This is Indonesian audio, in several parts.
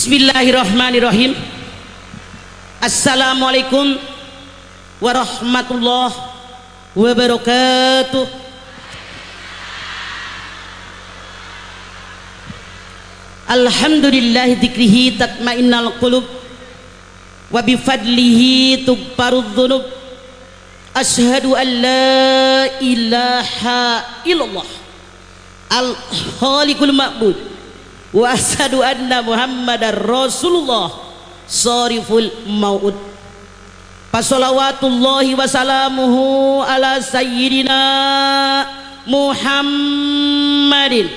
Bismillahirrahmanirrahim. Assalamualaikum warahmatullahi wabarakatuh. Alhamdulillah dzikrihi tatmainnal qulub wa bifadlihi tughfarudz dzunub. Asyhadu an la ilaha illallah al-khaliqul ma'bud wa asyhadu anna muhammadar rasulullah shariful maud. Fasholawatullahi wasalamuhu ala sayyidina Muhammadin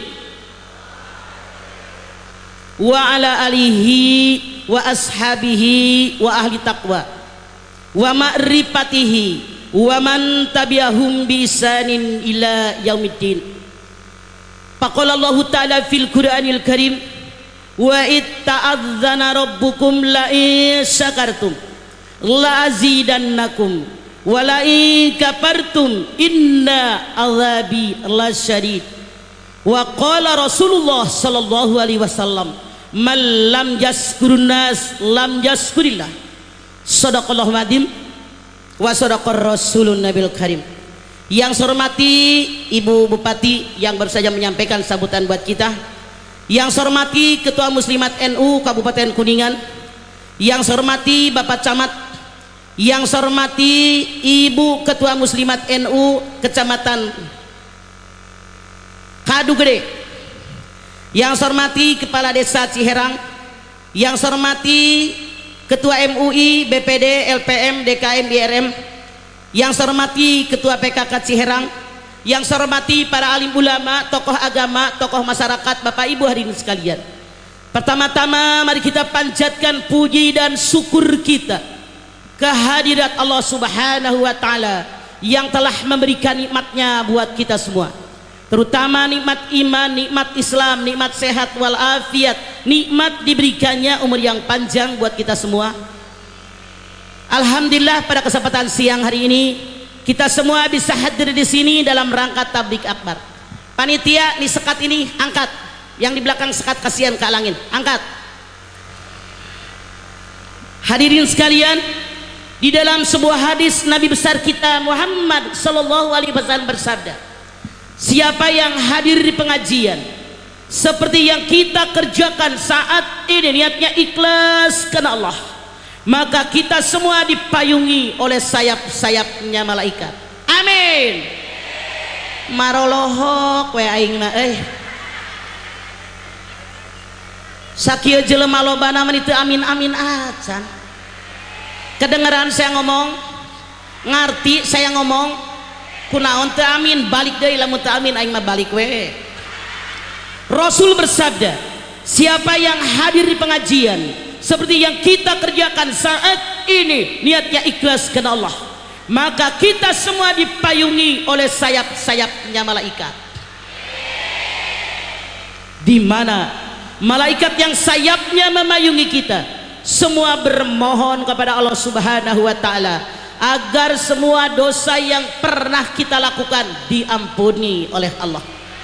wa ala alihi wa ashabihi wa ahli taqwa wa ma'rifatihi wa man tabi'ahum bi isanin ila yaumiddin. Faqala Allah ta'ala fil Qur'anil Karim wa itta'adzana rabbukum la in syakartum la azidannakum wa la in kafartum inna azabi lasyadid. Wa qala Rasulullah sallallahu alaihi wasallam man lam yaskurun nas lam yaskurillah. Shadaqallahu adzim wa sadaqar rasulun nabil karim. Yang saya hormati Ibu Bupati yang baru saja menyampaikan sambutan buat kita, yang saya hormati Ketua Muslimat NU Kabupaten Kuningan, yang saya hormati Bapak Camat, yang saya hormati Ibu Ketua Muslimat NU Kecamatan Kadu Gede, yang saya hormati Kepala Desa Ciherang, yang saya hormati Ketua MUI, BPD, LPM, DKM, IRM, yang saya hormati Ketua PKK Ciherang, yang saya hormati para alim ulama, tokoh agama, tokoh masyarakat, Bapak Ibu hadirin sekalian. Pertama-tama mari kita panjatkan puji dan syukur kita kehadirat Allah Subhanahu wa Ta'ala yang telah memberikan nikmatnya buat kita semua, terutama nikmat iman, nikmat Islam, nikmat sehat walafiat, nikmat diberikannya umur yang panjang buat kita semua. Alhamdulillah pada kesempatan siang hari ini kita semua bisa hadir di sini dalam rangka tablik akbar. Panitia di sekat ini angkat, yang di belakang sekat kasihan kealangin, angkat. Hadirin sekalian, di dalam sebuah hadis Nabi besar kita Muhammad sallallahu alaihi wasallam bersabda, siapa yang hadir di pengajian seperti yang kita kerjakan saat ini, niatnya ikhlas karena Allah, maka kita semua dipayungi oleh sayap-sayapnya malaikat. Amin. Marolohok we aing mah sakieu jelema lobana mah teu amin-amin acan. Kedengeran saya ngomong, ngarti saya ngomong, kunaon teu amin, balik deui lamun teu amin aing mah balik we. Rasul bersabda, siapa yang hadir di pengajian seperti yang kita kerjakan saat ini, niatnya ikhlas karena Allah, maka kita semua dipayungi oleh sayap-sayapnya malaikat. Di mana malaikat yang sayapnya memayungi kita semua bermohon kepada Allah Subhanahu wa Ta'ala agar semua dosa yang pernah kita lakukan diampuni oleh Allah.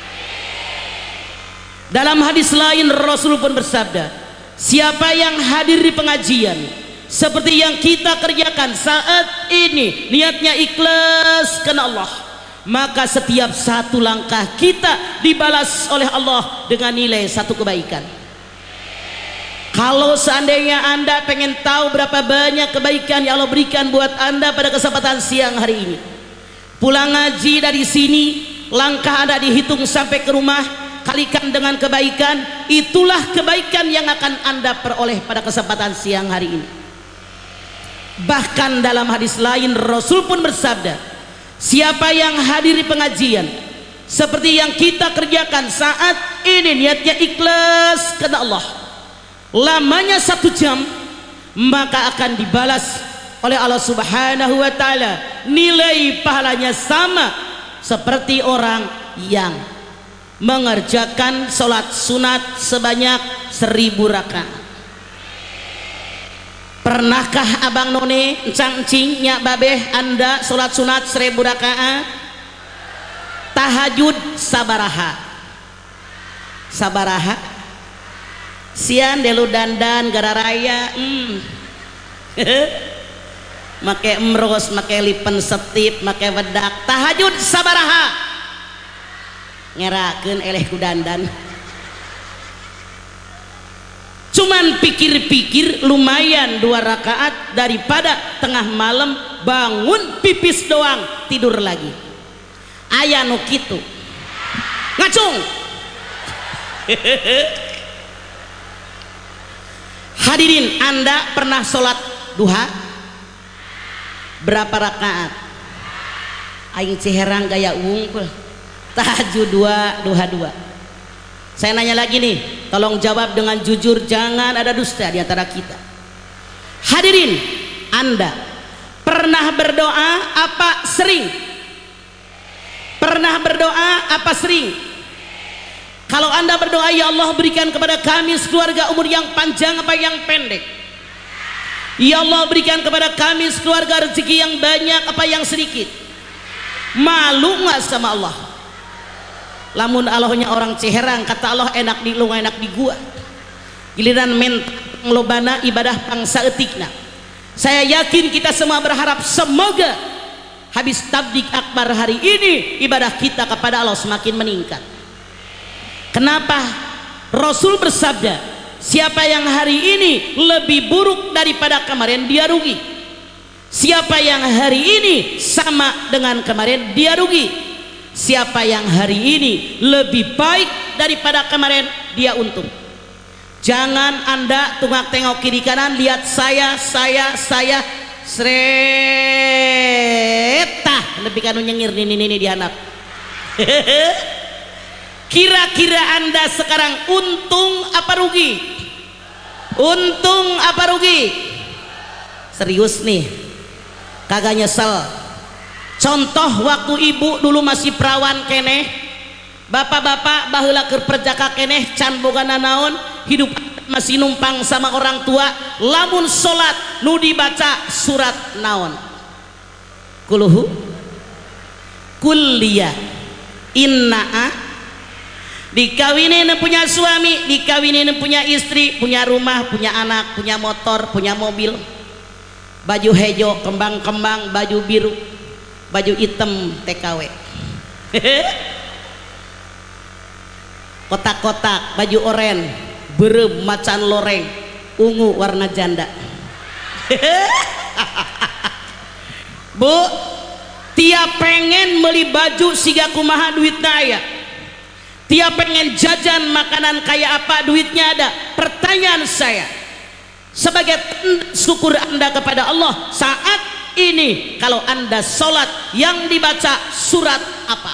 Dalam hadis lain Rasul pun bersabda, siapa yang hadir di pengajian seperti yang kita kerjakan saat ini, niatnya ikhlas karena Allah, maka setiap satu langkah kita dibalas oleh Allah dengan nilai satu kebaikan. Kalau seandainya Anda pengen tahu berapa banyak kebaikan yang Allah berikan buat Anda pada kesempatan siang hari ini, pulang ngaji dari sini, langkah Anda dihitung sampai ke rumah, kalikan dengan kebaikan, itulah kebaikan yang akan Anda peroleh pada kesempatan siang hari ini. Bahkan dalam hadis lain Rasul pun bersabda, siapa yang hadir di pengajian seperti yang kita kerjakan saat ini, niatnya ikhlas karena Allah, lamanya 1 jam, maka akan dibalas oleh Allah Subhanahu wa Ta'ala, nilai pahalanya sama seperti orang yang mengerjakan sholat sunat sebanyak 1000 rakaat. Pernahkah abang none, encang encing, nyak babeh Anda sholat sunat 1000 rakaat? Tahajud sabaraha? Sabaraha? sian delu dandan gara raya make emros, make lipen setip, make wedak, tahajud sabaraha ngerakeun eleh ku dandan. Cuman pikir-pikir lumayan 2 rakaat daripada tengah malam bangun pipis doang tidur lagi. Aya nu kitu ngacung. Hadirin, Anda pernah sholat duha berapa rakaat? Aing ciherang gaya unggul tahajud 2, duha 2. Saya nanya lagi nih, tolong jawab dengan jujur, jangan ada dusta di antara kita. Hadirin, Anda pernah berdoa apa sering? Pernah berdoa apa sering? Kalau Anda berdoa, ya Allah berikan kepada kami sekeluarga umur yang panjang apa yang pendek? Ya Allah berikan kepada kami sekeluarga rezeki yang banyak apa yang sedikit? Malu nggak sama Allah? Lamun Allahnya orang Ciherang, kata Allah enak di lu enak di gua. Giliran lobana ibadah pangsa etikna. Saya yakin kita semua berharap semoga habis tablik akbar hari ini ibadah kita kepada Allah semakin meningkat. Kenapa? Rasul bersabda, siapa yang hari ini lebih buruk daripada kemarin dia rugi. Siapa yang hari ini sama dengan kemarin dia rugi. Siapa yang hari ini lebih baik daripada kemarin dia untung. Jangan Anda tunggak tengok kiri kanan, lihat saya sretah lebih kanu nyengir ini dihanap. Kira-kira Anda sekarang untung apa rugi? Untung apa rugi? Serius nih, kagak nyesel. Contoh waktu ibu dulu masih perawan keneh, bapak-bapak baheula keur perjaka keneh can boga nanaon, hidup masih numpang sama orang tua, lamun salat nu dibaca surat naon? Kuluhu kulliya innaa. Dikawinin punya suami, dikawinin punya istri, punya rumah, punya anak, punya motor, punya mobil, baju hejo kembang-kembang, baju biru, baju hitam TKW, kotak-kotak, baju oren, berem macan loreng, ungu warna janda. Bu, tiap pengen beli baju siga kumaha duitna aya, tiap pengen jajan makanan kayak apa duitnya ada. Pertanyaan saya, sebagai syukur Anda kepada Allah saat ini, kalau Anda sholat yang dibaca surat apa?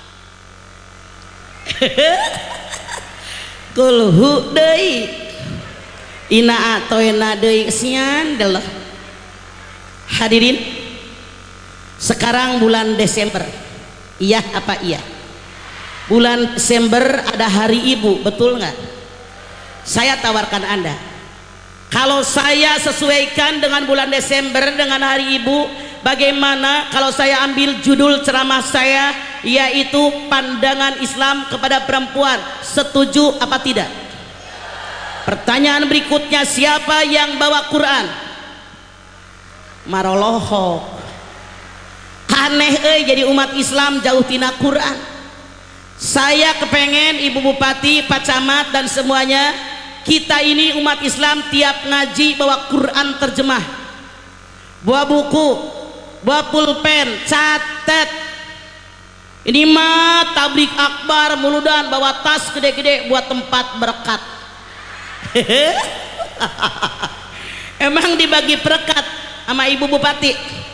Kulhu deui ina atoena deui sian deuleuh. Hadirin, sekarang bulan Desember, iya apa iya? Bulan Desember ada hari ibu, betul nggak? Saya tawarkan Anda, kalau saya sesuaikan dengan bulan Desember dengan hari ibu, bagaimana kalau saya ambil judul ceramah saya yaitu pandangan Islam kepada perempuan, setuju apa tidak? Pertanyaan berikutnya, siapa yang bawa Quran? Maroloho aneh jadi umat Islam jauh tina Quran. Saya kepengen Ibu Bupati, Pak Camat dan semuanya, kita ini umat Islam tiap ngaji bawa Quran terjemah, bawa buku, bawa pulpen, catat. Ini mah tablik akbar muludan bawa tas gede-gede buat tempat berkat. Emang dibagi berkat sama Ibu Bupati?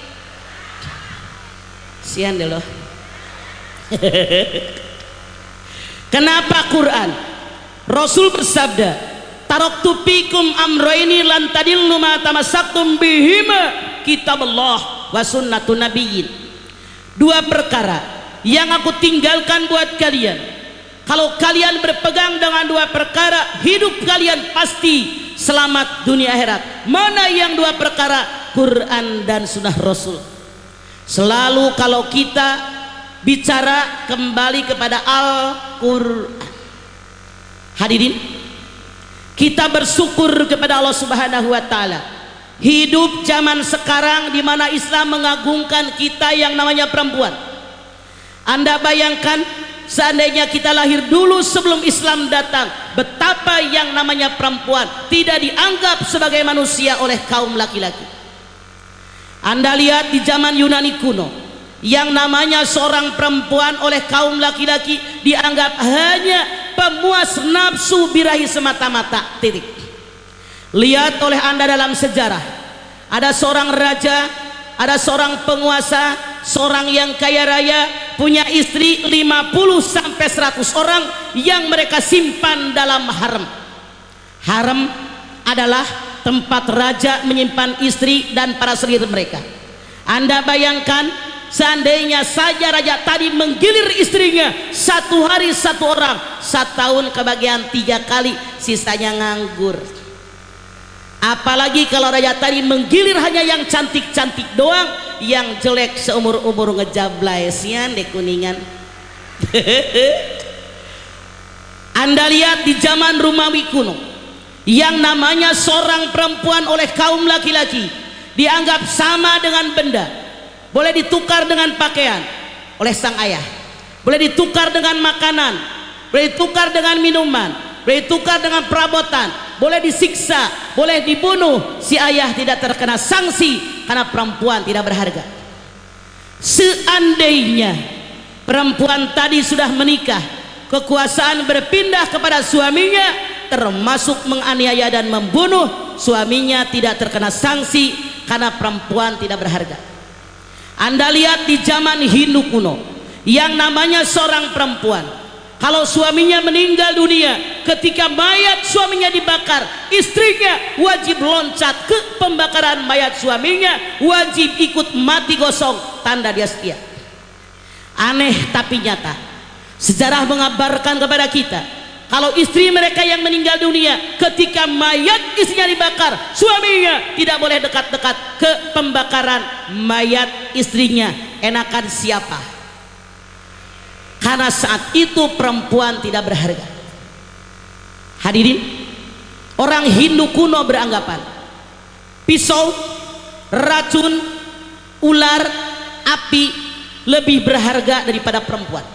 Sian deh loh. Kenapa Quran? Rasul bersabda, taraktu fikum amrayni lan tadillu ma tamassaktum bihima kitaballah wa sunnatun nabiyyin. 2 perkara yang aku tinggalkan buat kalian. Kalau kalian berpegang dengan 2 perkara, hidup kalian pasti selamat dunia akhirat. Mana yang 2 perkara? Quran dan sunnah Rasul. Selalu kalau kita bicara kembali kepada Al-Quran. Hadirin, Kita bersyukur kepada Allah Subhanahu wa taala. Hidup zaman sekarang di mana Islam mengagungkan kita yang namanya perempuan. Anda bayangkan seandainya kita lahir dulu sebelum Islam datang, betapa yang namanya perempuan tidak dianggap sebagai manusia oleh kaum laki-laki. Anda lihat di zaman Yunani kuno, yang namanya seorang perempuan oleh kaum laki-laki dianggap hanya pemuas nafsu birahi semata-mata, titik. Lihat oleh Anda dalam sejarah, ada seorang raja, ada seorang penguasa, seorang yang kaya raya, punya istri 50 sampai 100 orang yang mereka simpan dalam harem. Harem adalah tempat raja menyimpan istri dan para selir mereka. Anda bayangkan seandainya saja raja tadi menggilir istrinya satu hari satu orang, setahun kebagian 3 kali, sisanya nganggur. Apalagi kalau raja tadi menggilir hanya yang cantik-cantik doang, yang jelek seumur-umur ngejablay sian di Kuningan. Anda lihat di zaman Romawi kuno, yang namanya seorang perempuan oleh kaum laki-laki dianggap sama dengan benda, boleh ditukar dengan pakaian oleh sang ayah, boleh ditukar dengan makanan, boleh ditukar dengan minuman, boleh ditukar dengan perabotan, boleh disiksa, boleh dibunuh. Si ayah tidak terkena sanksi karena perempuan tidak berharga. Seandainya perempuan tadi sudah menikah, kekuasaan berpindah kepada suaminya, termasuk menganiaya dan membunuh, suaminya tidak terkena sanksi karena perempuan tidak berharga. Anda lihat di zaman Hindu kuno, yang namanya seorang perempuan, kalau suaminya meninggal dunia, ketika mayat suaminya dibakar, istrinya wajib loncat ke pembakaran mayat suaminya, wajib ikut mati gosong, tanda dia setia. Aneh tapi nyata, sejarah mengabarkan kepada kita, kalau istri mereka yang meninggal dunia, ketika mayat istrinya dibakar, suaminya tidak boleh dekat-dekat ke pembakaran mayat istrinya. Enakan siapa? Karena saat itu perempuan tidak berharga. Hadirin, orang Hindu kuno beranggapan pisau, racun, ular, api lebih berharga daripada perempuan.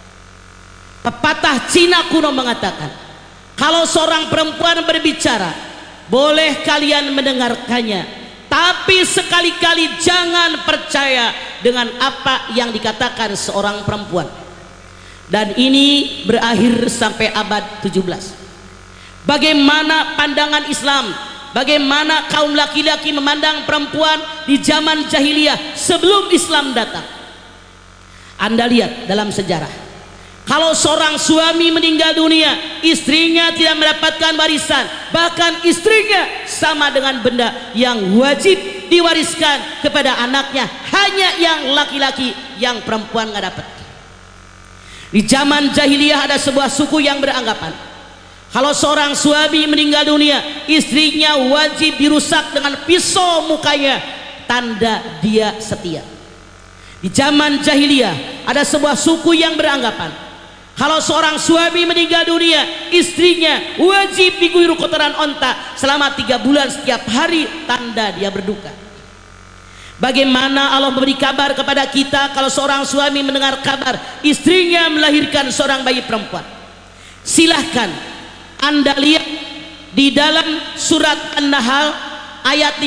Pepatah Cina kuno mengatakan, kalau seorang perempuan berbicara, boleh kalian mendengarkannya, tapi sekali-kali jangan percaya dengan apa yang dikatakan seorang perempuan. Dan ini berakhir sampai abad 17. Bagaimana pandangan Islam, bagaimana kaum laki-laki memandang perempuan di zaman jahiliyah sebelum Islam datang. Anda lihat dalam sejarah, kalau seorang suami meninggal dunia, istrinya tidak mendapatkan warisan, bahkan istrinya sama dengan benda yang wajib diwariskan kepada anaknya, hanya yang laki-laki, yang perempuan nggak dapat. Di zaman jahiliyah ada sebuah suku yang beranggapan, kalau seorang suami meninggal dunia, istrinya wajib dirusak dengan pisau mukanya, tanda dia setia. Di zaman jahiliyah ada sebuah suku yang beranggapan, kalau seorang suami meninggal dunia, istrinya wajib diguyur kotoran onta selama 3 bulan setiap hari, tanda dia berduka. Bagaimana Allah memberi kabar kepada kita kalau seorang suami mendengar kabar istrinya melahirkan seorang bayi perempuan? Silahkan Anda lihat di dalam surat An-Nahl ayat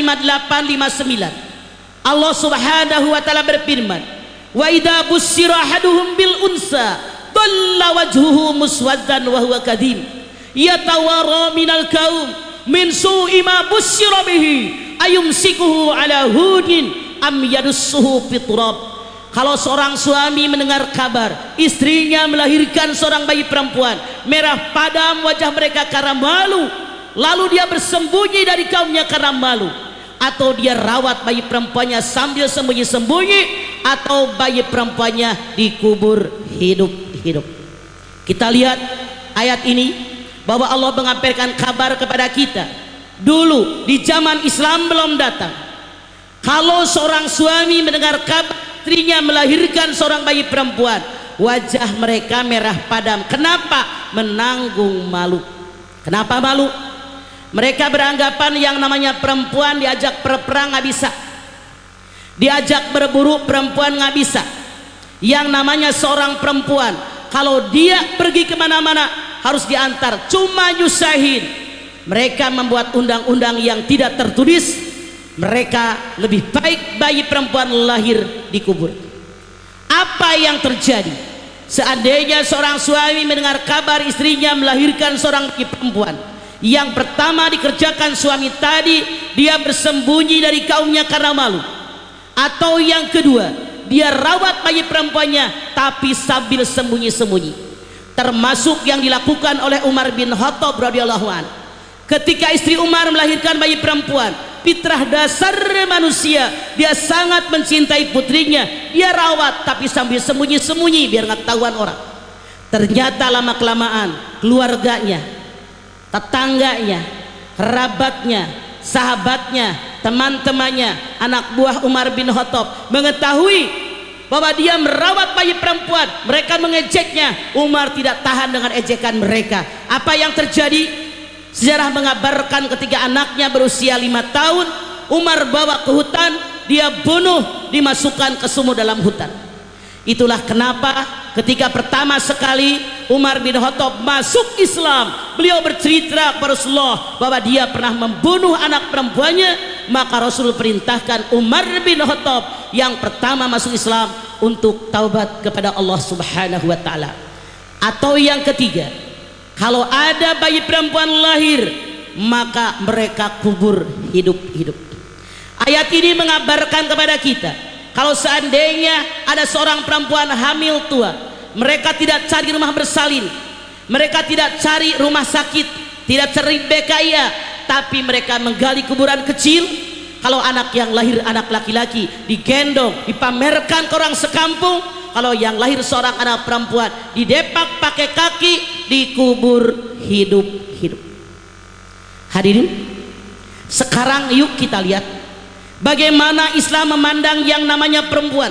58-59. Allah Subhanahu wa taala berfirman, "Wa idza busyira ahaduhum bil unsa dhalla wajhuhu muswaddan wa huwa kadhim yatawara minal qaum min su'i ma busyira bihi ayumsikuhu ala hudin am yadussuhu fitrab." Kalau seorang suami mendengar kabar istrinya melahirkan seorang bayi perempuan, merah padam wajah mereka karena malu, lalu dia bersembunyi dari kaumnya karena malu, atau dia rawat bayi perempuannya sambil sembunyi-sembunyi, atau bayi perempuannya dikubur hidup-hidup. Kita lihat ayat ini bahwa Allah mengabarkan kabar kepada kita dulu di zaman Islam belum datang. Kalau seorang suami mendengar kabar istrinya melahirkan seorang bayi perempuan, wajah mereka merah padam. Kenapa? Menanggung malu. Kenapa malu? Mereka beranggapan yang namanya perempuan diajak berperang nggak bisa, diajak berburu perempuan nggak bisa. Yang namanya seorang perempuan kalau dia pergi kemana-mana harus diantar, cuma nyusahin. Mereka membuat undang-undang yang tidak tertulis. Mereka lebih baik bayi perempuan lahir dikubur. Apa yang terjadi seandainya seorang suami mendengar kabar istrinya melahirkan seorang perempuan? Yang pertama dikerjakan suami tadi, dia bersembunyi dari kaumnya karena malu. Atau yang kedua, dia rawat bayi perempuannya tapi sambil sembunyi-sembunyi. Termasuk yang dilakukan oleh Umar bin Khattab radhiyallahu anhu. Ketika istri Umar melahirkan bayi perempuan, fitrah dasar manusia, dia sangat mencintai putrinya, dia rawat tapi sambil sembunyi-sembunyi biar nggak ketahuan orang. Ternyata lama kelamaan keluarganya, tetangganya, kerabatnya, sahabatnya, teman-temannya, anak buah Umar bin Khattab mengetahui bahwa dia merawat bayi perempuan. Mereka mengejeknya. Umar tidak tahan dengan ejekan mereka. Apa yang terjadi? Sejarah mengabarkan ketika anaknya berusia 5 tahun, Umar bawa ke hutan, dia bunuh, dimasukkan ke sumur dalam hutan. Itulah kenapa ketika pertama sekali Umar bin Khattab masuk Islam, beliau bercerita kepada Rasulullah bahwa dia pernah membunuh anak perempuannya. Maka Rasul perintahkan Umar bin Khattab yang pertama masuk Islam untuk taubat kepada Allah Subhanahu wa taala. Atau yang ketiga, kalau ada bayi perempuan lahir, maka mereka kubur hidup-hidup. Ayat ini mengabarkan kepada kita, kalau seandainya ada seorang perempuan hamil tua, mereka tidak cari rumah bersalin, mereka tidak cari rumah sakit, tidak cari BKIA, tapi mereka menggali kuburan kecil. Kalau anak yang lahir anak laki-laki, digendong, dipamerkan ke orang sekampung. Kalau yang lahir seorang anak perempuan, didepak pakai kaki, dikubur hidup-hidup. Hadirin, sekarang yuk kita lihat bagaimana Islam memandang yang namanya perempuan.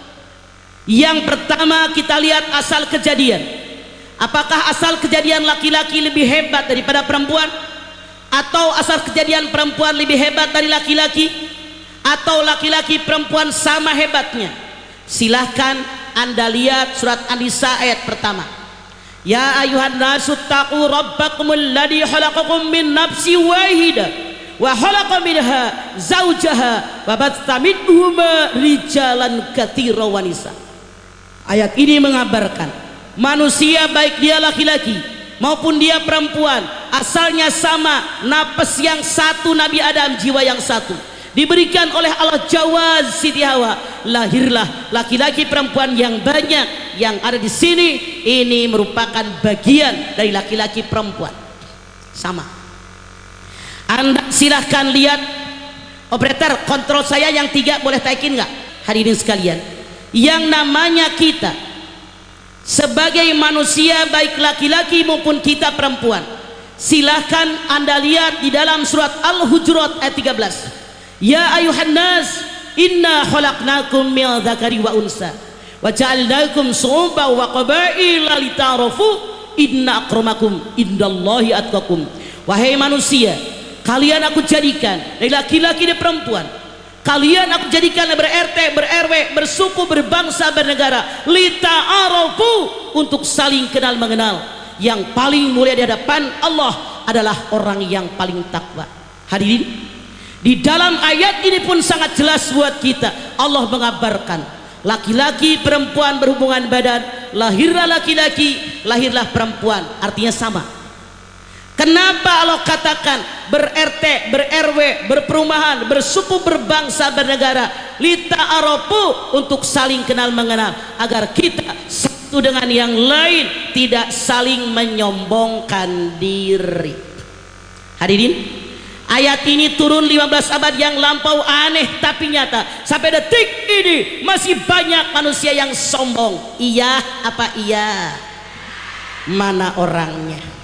Yang pertama kita lihat asal kejadian. Apakah asal kejadian laki-laki lebih hebat daripada perempuan? Atau asal kejadian perempuan lebih hebat dari laki-laki? Atau laki-laki perempuan sama hebatnya? Silahkan Anda lihat surat An-Nisa ayat pertama. Ya ayuhan nasu taqu rabbakumul ladzi khalaqakum min nafsin wahidah wa khalaqa minha zaujaha wa batha minhuma rijalan katsiran wa nisa. Ayat ini mengabarkan manusia baik dia laki-laki maupun dia perempuan asalnya sama, nafas yang satu, Nabi Adam jiwa yang satu, diberikan oleh Allah jawaz Siti Hawa, lahirlah laki-laki perempuan yang banyak. Yang ada di sini ini merupakan bagian dari laki-laki perempuan sama. Anda silahkan lihat operator kontrol saya yang 3 boleh taikin nggak? Hadirin sekalian, yang namanya kita sebagai manusia baik laki-laki maupun kita perempuan, silahkan Anda lihat di dalam surat Al-Hujurat ayat 13. Ya ayuhan nas inna khalaqnakum min dzakari wa unsa wa ja'alnakum syu'uban wa qabaila lita'arafu inna akramakum indallahi atqakum. Wahai manusia, kalian aku jadikan dari laki-laki dan perempuan, kalian aku jadikan ber-RT, ber-RW, bersuku, berbangsa, bernegara, lita'arafu, untuk saling kenal mengenal. Yang paling mulia di hadapan Allah adalah orang yang paling takwa. Hadirin, di dalam ayat ini pun sangat jelas buat kita. Allah mengabarkan laki-laki perempuan berhubungan badan, lahirlah laki-laki, lahirlah perempuan, artinya sama. Kenapa Allah katakan ber-RT, ber-RW, berperumahan, bersuku, berbangsa, bernegara, lita'arafu, untuk saling kenal mengenal, agar kita satu dengan yang lain tidak saling menyombongkan diri. Hadirin, ayat ini turun 15 abad yang lampau, aneh tapi nyata. Sampai detik ini masih banyak manusia yang sombong. Iya apa iya? Mana orangnya?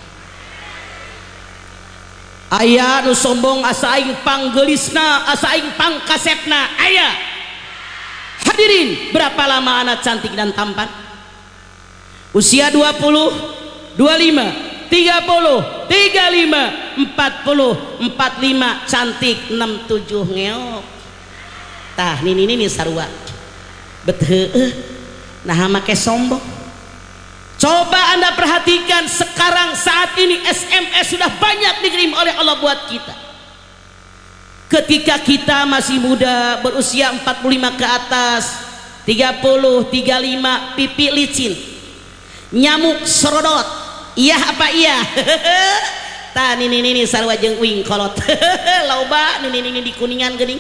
Aya nu sombong asa aing panggelisna, asa aing pangkasepna, aya. Hadirin, berapa lama anak cantik dan tampan? Usia 20, 25, 30, 35, 40, 45, cantik 67 ngeok. Tah ini sarua. Betul. Nah make sombong. Coba Anda perhatikan sekarang saat ini SMS sudah banyak dikirim oleh Allah buat kita. Ketika kita masih muda berusia 45 ke atas, 30, 35, pipi licin, nyamuk serodot, iya apa iya? Tah ini sarua jeung uing kolot. Loba ini di Kuningan geuning.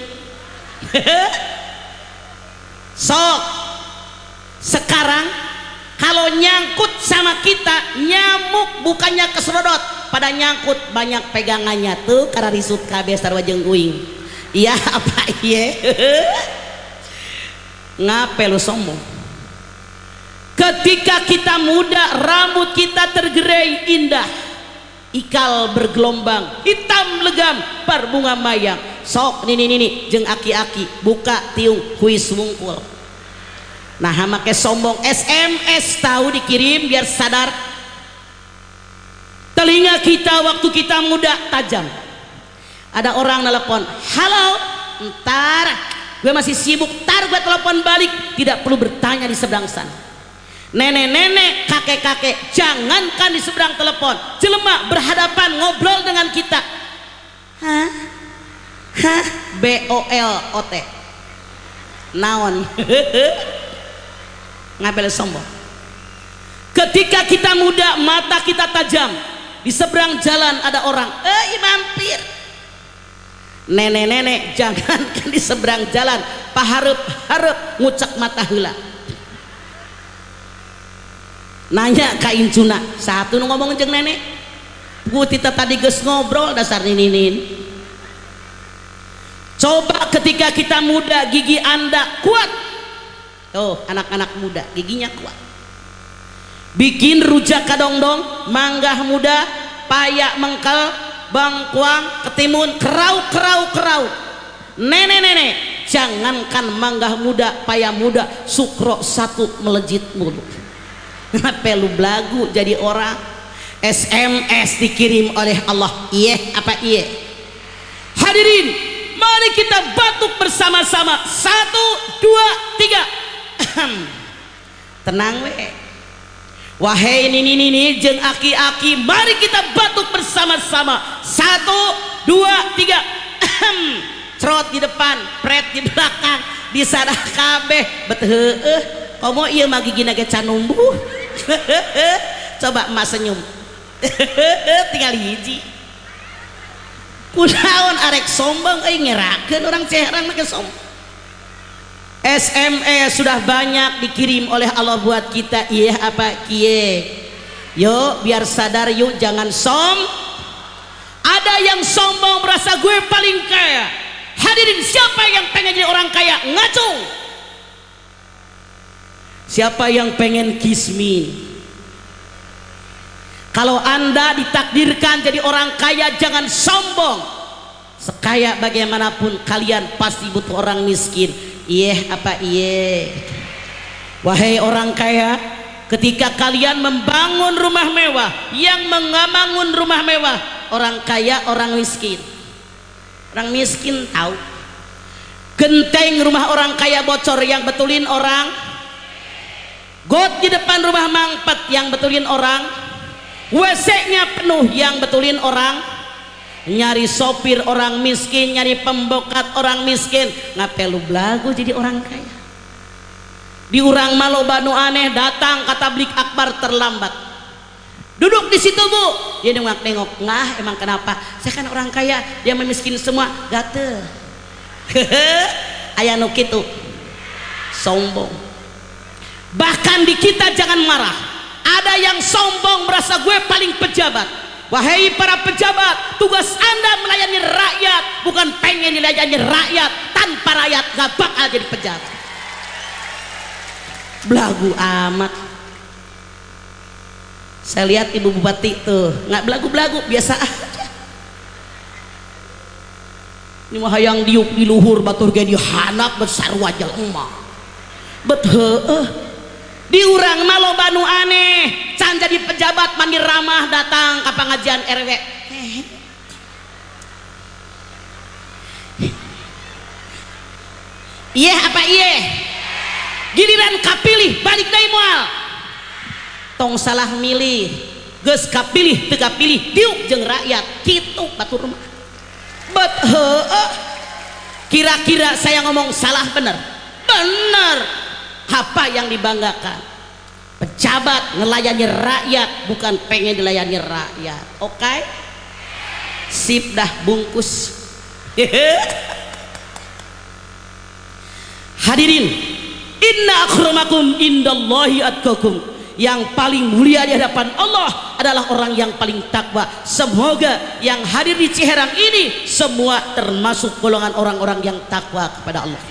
Sok sekarang kalau nyangkut sama kita nyamuk bukannya keserodot pada nyangkut banyak pegangannya tuh karena risut kabeh sarua jeung uing. Iya apa iya? Ngape lu sombong? Ketika kita muda rambut kita tergerai indah, ikal bergelombang hitam legam berbunga mayang. Sok nini jeung aki-aki buka tiung huis wungkul. Nah make sombong SMS tahu dikirim biar sadar. Telinga kita waktu kita muda tajam. Ada orang nelpon, halo, ntar gue masih sibuk, ntar gue telepon balik. Tidak perlu bertanya di seberang sana. Nenek-nenek, kakek-kakek, jangankan di seberang telepon, jelema berhadapan ngobrol dengan kita. Hah? BOLOT naon? Ngapel sombong. Ketika kita muda mata kita tajam, di seberang jalan ada orang mampir. Nenek-nenek jangankan di seberang jalan, pahareup-hareup ngucek mata heula. Nanya ka incuna, satu nu ngomong jeung nenek, ku tita tadi geus ngobrol dasar ninin. Coba ketika kita muda gigi Anda kuat. Oh, anak-anak muda giginya kuat. Bikin rujak kadongdong, manggah muda, payak mengkel, bangkuang, ketimun, kerau. Nenek-nenek, jangankan manggah muda, payak muda, sukro satu melejit mulu. Pelu belagu jadi orang. SMS dikirim oleh Allah. Iya apa iya? Hadirin, mari kita batuk bersama-sama. 1, 2, 3. Tenang we. Wahai nini jeung aki-aki, mari kita batuk bersama-sama. 1, 2, 3. Trot di depan, pret di belakang, di sana kabeh. Beteuh komo ieu mah gigina ge can numbuh. Coba emak senyum. Tinggal hiji. Kunaon arek sombong ngerakeun orang ceherang make sombong. SMS sudah banyak dikirim oleh Allah buat kita. Iya apa kiye? Yuk biar sadar yuk, jangan ada yang sombong merasa gue paling kaya. Hadirin, siapa yang pengen jadi orang kaya? Ngacung. Siapa yang pengen kismin? Kalau Anda ditakdirkan jadi orang kaya, jangan sombong. Sekaya bagaimanapun kalian pasti butuh orang miskin. Iya apa iya? Wahai orang kaya, ketika kalian membangun rumah mewah, yang mengamangun rumah mewah orang kaya, orang miskin. Orang miskin tahu genteng rumah orang kaya bocor, yang betulin orang. Got di depan rumah mangpet, yang betulin orang. WC-nya penuh, yang betulin orang. Nyari sopir orang miskin, nyari pembokat orang miskin. Ngapelu belagu jadi orang kaya. Di urang malo banu aneh, datang kata tablik akbar terlambat. Duduk di situ bu, dia nengok, ngah emang kenapa? Saya kan orang kaya, dia memiskin semua, gatel. Aya nu kitu, sombong. Bahkan di kita jangan marah. Ada yang sombong merasa gue paling pejabat. Wahai para pejabat, tugas Anda melayani rakyat, bukan pengen dilayani rakyat. Tanpa rakyat gak bakal jadi pejabat. Belagu amat. Saya lihat ibu bupati tuh nggak belagu-belagu, biasa aja. Ini mah hayang diuk di luhur batur ge dihanap besar wajah emak. Betul. Diurang malo banu aneh, can jadi pejabat mandi ramah datang ke pengajian RW. Iya apa iya? Giliran kapilih balik deui moal. Tong salah milih, geus kapilih teu kapilih diuk jeung rakyat kitu batur mah. Bet heueuh. Kira-kira saya ngomong salah bener? Bener. Apa yang dibanggakan? Pejabat ngelayani rakyat, bukan pengen dilayani rakyat. Oke? Sip dah bungkus. Hadirin, inna akramakum indallahi atqakum. Yang paling mulia di hadapan Allah adalah orang yang paling takwa. Semoga yang hadir di Ciherang ini semua termasuk golongan orang-orang yang takwa kepada Allah.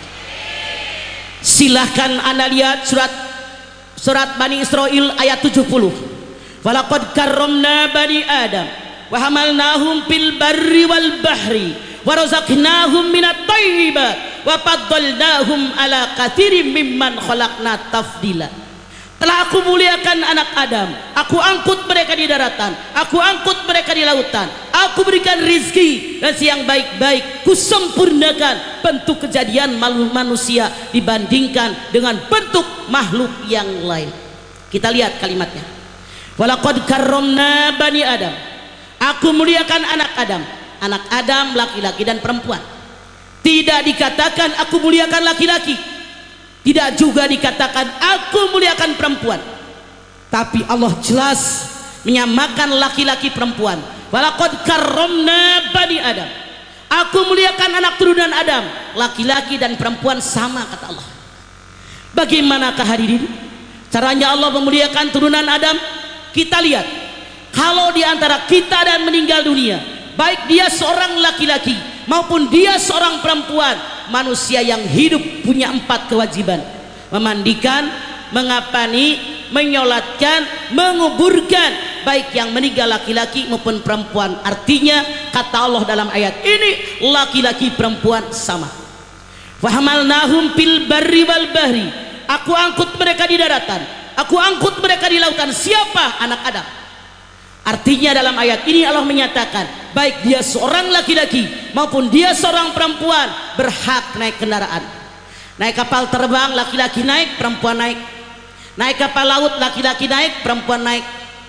Silahkan Anda lihat surat Bani Israil ayat 70. Walaqad karramna bani Adam wa hamalnahum fil barri wal bahri wa razaqnahum minat thayyibat wa faddalnahum ala katsirin mimman khalaqna tafdila. Telah aku muliakan anak Adam, aku angkut mereka di daratan, aku angkut mereka di lautan, aku berikan rizki dan yang baik-baik, kusempurnakan bentuk kejadian manusia dibandingkan dengan bentuk makhluk yang lain. Kita lihat kalimatnya. Walaqad karramna bani Adam, aku muliakan anak Adam laki-laki dan perempuan. Tidak dikatakan aku muliakan laki-laki, tidak juga dikatakan aku muliakan perempuan, tapi Allah jelas menyamakan laki-laki perempuan. Walaqad karramna bani Adam, aku muliakan anak turunan Adam, laki-laki dan perempuan sama kata Allah. Bagaimanakah hadirin caranya Allah memuliakan turunan Adam? Kita lihat, kalau di antara kita dan meninggal dunia, baik dia seorang laki-laki maupun dia seorang perempuan, manusia yang hidup punya 4 kewajiban: memandikan, mengapani, menyolatkan, menguburkan, baik yang meninggal laki-laki maupun perempuan. Artinya kata Allah dalam ayat ini, laki-laki perempuan sama. Wa hamalnahum fil barri wal bahri, aku angkut mereka di daratan, aku angkut mereka di lautan. Siapa? Anak Adam. Artinya dalam ayat ini Allah menyatakan baik dia seorang laki-laki maupun dia seorang perempuan berhak naik kendaraan. Naik kapal terbang laki-laki naik, perempuan naik. Naik kapal laut laki-laki naik, perempuan naik.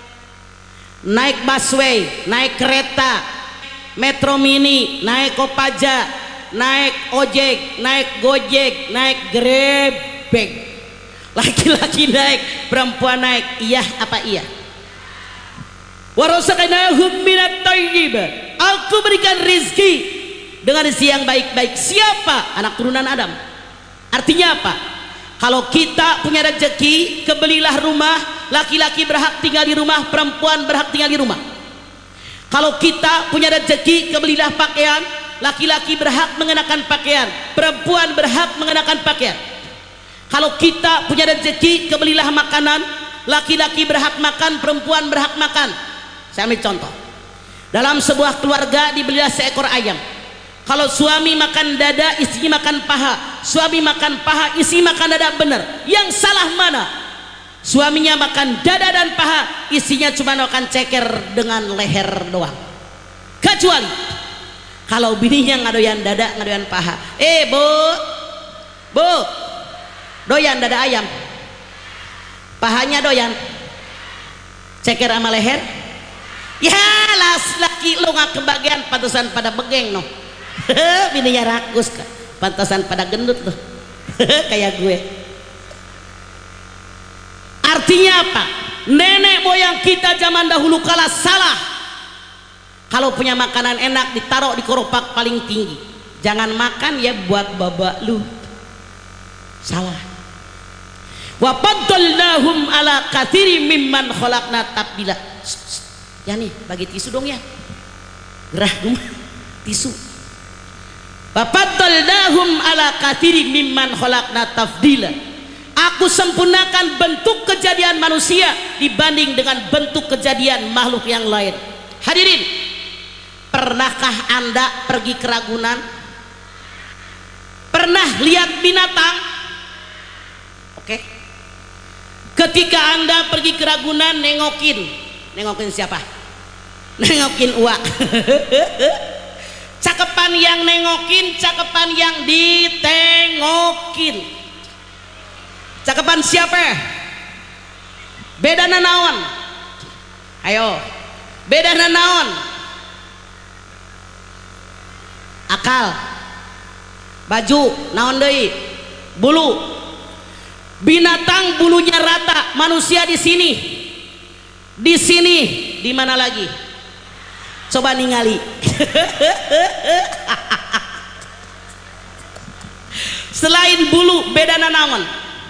Naik busway, naik kereta, metro mini, naik kopaja, naik ojek, naik gojek, naik grebek. Laki-laki naik, perempuan naik. Iya apa iya? Warasaqnahum minat thayyibat, aku berikan rizki dengan rizki yang baik-baik. Siapa? Anak turunan Adam. Artinya apa? Kalau kita punya rezeki, kebelilah rumah, laki-laki berhak tinggal di rumah, perempuan berhak tinggal di rumah. Kalau kita punya rezeki, kebelilah pakaian, laki-laki berhak mengenakan pakaian, perempuan berhak mengenakan pakaian. Kalau kita punya rezeki, kebelilah makanan, laki-laki berhak makan, perempuan berhak makan. Saya ambil contoh, dalam sebuah keluarga dibelilah seekor ayam. Kalau suami makan dada, istrinya makan paha. Suami makan paha, istri makan dada. Benar. Yang salah mana? Suaminya makan dada dan paha, istrinya cuma makan ceker dengan leher doang. Kecuali kalau bininya ngadoyan dada, ngadoyan paha. Bu, doyan dada ayam, pahanya doyan, ceker sama leher. Ya las laki lo nggak kebagian, pantesan pada begeng no. Bininya rakus, pantesan pada gendut loh. Kayak gue. Artinya apa? Nenek moyang kita zaman dahulu kala salah. Kalau punya makanan enak ditaruh di keropak paling tinggi. Jangan makan ya buat babak lu. Salah. Wa faddalnahum ala katsirin mimman khalaqna tafdila. Ya nih, bagi tisu dong ya. Gerah rumah tisu. Wa faddalnahum ala katsirin mimman khalaqna tafdila. Aku sempurnakan bentuk kejadian manusia dibanding dengan bentuk kejadian makhluk yang lain. Hadirin, pernahkah Anda pergi ke Ragunan? Pernah lihat binatang? Oke. Ketika Anda pergi ke Ragunan, nengokin siapa? Nengokin uak. Cakepan yang nengokin, cakepan yang ditengokin. Cakepan siapa? Beda naon? Ayo, beda naon? Akal, baju, naon deui? Bulu. Binatang bulunya rata, manusia di sini, di mana lagi? Coba ningali. Selain bulu, beda naon?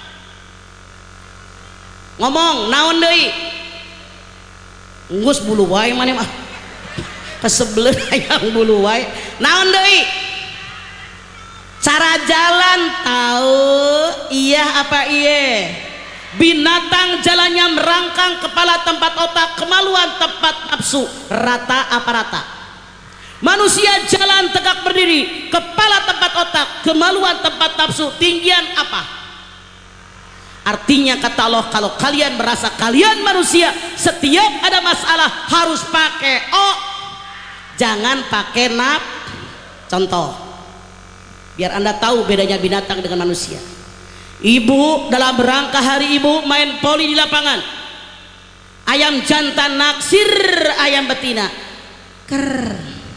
Ngomong, naon deui? Nggus bulu wae maneh mah. Kesebelen hayang bulu wae. Naon deui? Cara jalan tahu, iya apa iye? Binatang jalannya merangkang, kepala tempat otak, kemaluan tempat nafsu, rata apa rata? Manusia jalan tegak berdiri, kepala tempat otak, kemaluan tempat nafsu, tinggian apa? Artinya kata Allah, kalau kalian merasa kalian manusia, setiap ada masalah harus pakai jangan pakai naf. Contoh, biar Anda tahu bedanya binatang dengan manusia. Ibu dalam rangka hari ibu main poli di lapangan. Ayam jantan naksir ayam betina. Ker.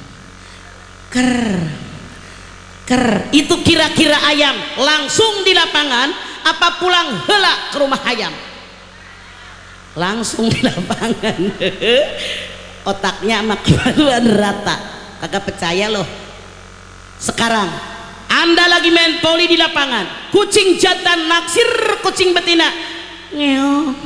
Itu kira-kira ayam langsung di lapangan apa pulang heula ke rumah ayam? Langsung di lapangan. Otaknya sama kemaluan rata. Kagak percaya loh. Sekarang Anda lagi main poli di lapangan, kucing jantan naksir kucing betina, ngeong,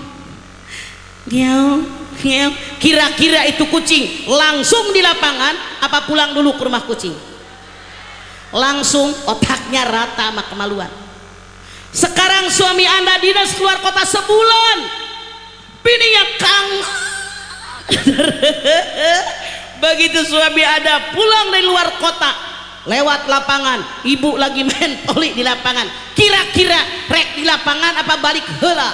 kira-kira itu kucing langsung di lapangan apa pulang dulu ke rumah kucing? Langsung, otaknya rata sama kemaluan. Sekarang suami Anda dinas keluar kota sebulan, bininya begitu suami Anda pulang dari luar kota lewat lapangan, ibu lagi main poli di lapangan, kira-kira rek di lapangan apa balik heula?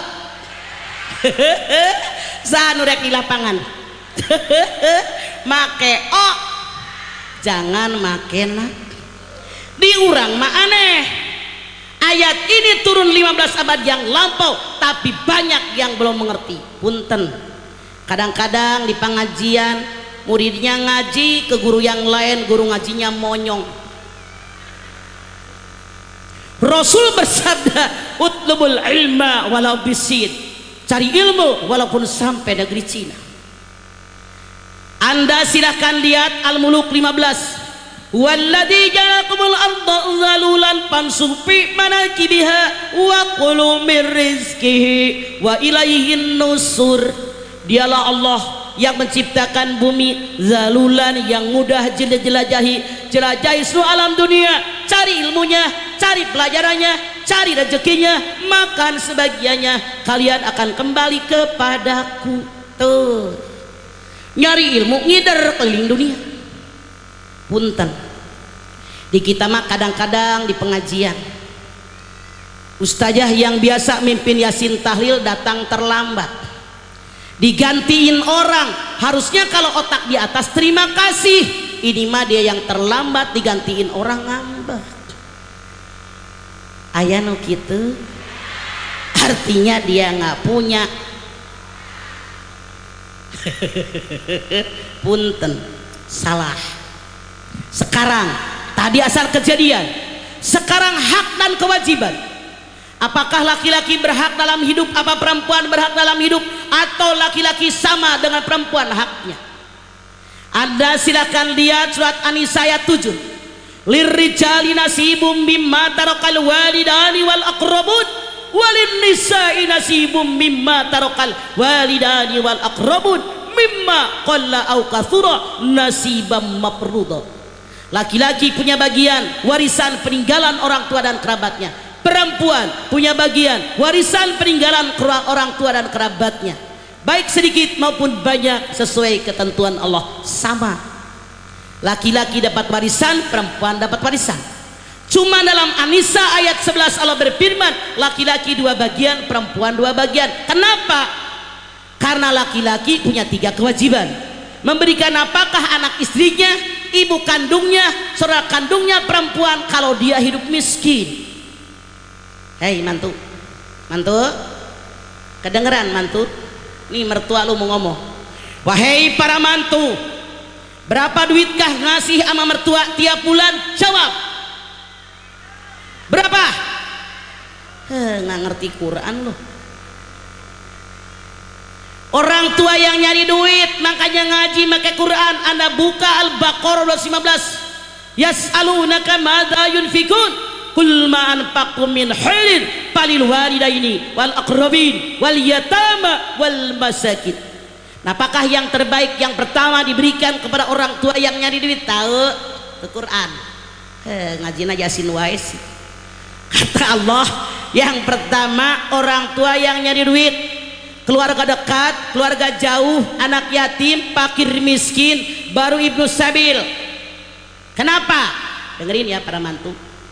Sanu rek di lapangan. Make jangan make nak. Diurang mah aneh. Ayat ini turun 15 abad yang lampau, tapi banyak yang belum mengerti. Punten, kadang-kadang di pengajian muridnya ngaji ke guru yang lain, guru ngajinya monyong. Rasul bersabda, utlubul ilma walau bisid, cari ilmu walaupun sampai negeri Cina. Anda silahkan lihat Al-Muluk 15. Walladzi ja'alakumul arda zalulan famshu fi manakibiha wa kulu min rizqihi wa ilaihin nusur. Dialah Allah yang menciptakan bumi zalulan, yang mudah jelajahi seluruh alam dunia. Cari ilmunya, cari pelajarannya, cari rezekinya, makan sebagiannya, kalian akan kembali kepadaku. Tuh, nyari ilmu ngider keliling dunia. Punten, di kita mah kadang-kadang di pengajian ustazah yang biasa mimpin yasin tahlil datang terlambat, digantiin orang. Harusnya kalau otak di atas terima kasih, ini mah dia yang terlambat digantiin orang ngambek. Aya nu kitu, artinya dia nggak punya. Punten, salah. Sekarang tadi asal kejadian, sekarang hak dan kewajiban. Apakah laki-laki berhak dalam hidup, apa perempuan berhak dalam hidup, atau laki-laki sama dengan perempuan haknya? Anda silakan lihat surat An-Nisa ayat 7. Lirrijali nasibum mimma tarakal walidani wal aqrabun walin nisa'i nasibum mimma tarakal walidani wal aqrabun mimma qalla au katsura nasibam mafruḍa. Laki-laki punya bagian warisan peninggalan orang tua dan kerabatnya. Perempuan punya bagian warisan peninggalan orang tua dan kerabatnya, baik sedikit maupun banyak sesuai ketentuan Allah. Sama, laki-laki dapat warisan, perempuan dapat warisan. Cuma dalam An-Nisa ayat 11 Allah berfirman, laki-laki 2 bagian, perempuan 2 bagian. Kenapa? Karena laki-laki punya 3 kewajiban: memberikan nafkah anak istrinya, ibu kandungnya, saudara kandungnya perempuan kalau dia hidup miskin. Hei mantu, mantu, kedengeran mantu? Nih mertua lu mau ngomong. Wahai para mantu, berapa duitkah ngasih sama mertua tiap bulan? Jawab. Berapa? Nggak ngerti Quran loh. Orang tua yang nyari duit makanya ngaji pakai Quran. Anda buka Al-Baqarah 215. Yas'alunaka madza yunfikun qul ma anfaqtum min khairin falil walidaini wal aqrabin wal yatama wal masakin. Apakah yang terbaik yang pertama diberikan kepada orang tua yang nyari duit? Tahu ke Quran. Ngajina Yasin wae sih. Kata Allah, yang pertama orang tua yang nyari duit, keluarga dekat, keluarga jauh, anak yatim, fakir miskin, baru ibnu sabil. Kenapa? Dengerin ya para mantu.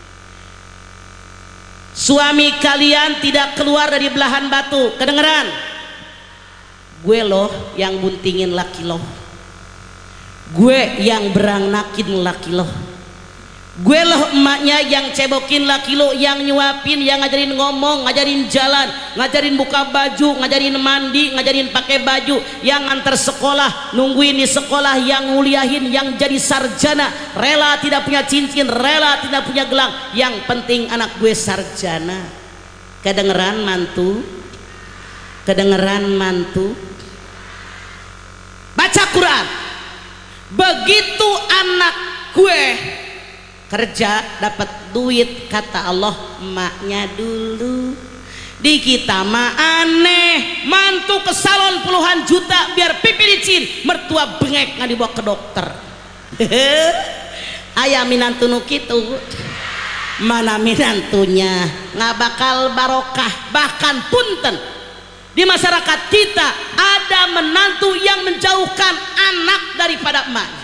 Suami kalian tidak keluar dari belahan batu. Kedengeran? Gue loh yang buntingin laki lo, gue yang berangnakin laki lo, gue loh emaknya yang cebokin laki lo, yang nyuapin, yang ngajarin ngomong, ngajarin jalan, ngajarin buka baju, ngajarin mandi, ngajarin pakai baju, yang antar sekolah, nungguin di sekolah, yang nguliahin, yang jadi sarjana, rela tidak punya cincin, rela tidak punya gelang, yang penting anak gue sarjana. Kedengeran mantu? Kedengeran mantu? Baca Quran. Begitu anak gue kerja dapat duit, kata Allah, emaknya dulu. Di kita mah aneh, mantu ke salon puluhan juta biar pipi licin, mertua bengek nggak dibawa ke dokter. Ayah minantu nu kitu, mana minantunya nggak bakal barokah. Bahkan punten, di masyarakat kita ada menantu yang menjauhkan anak daripada emaknya.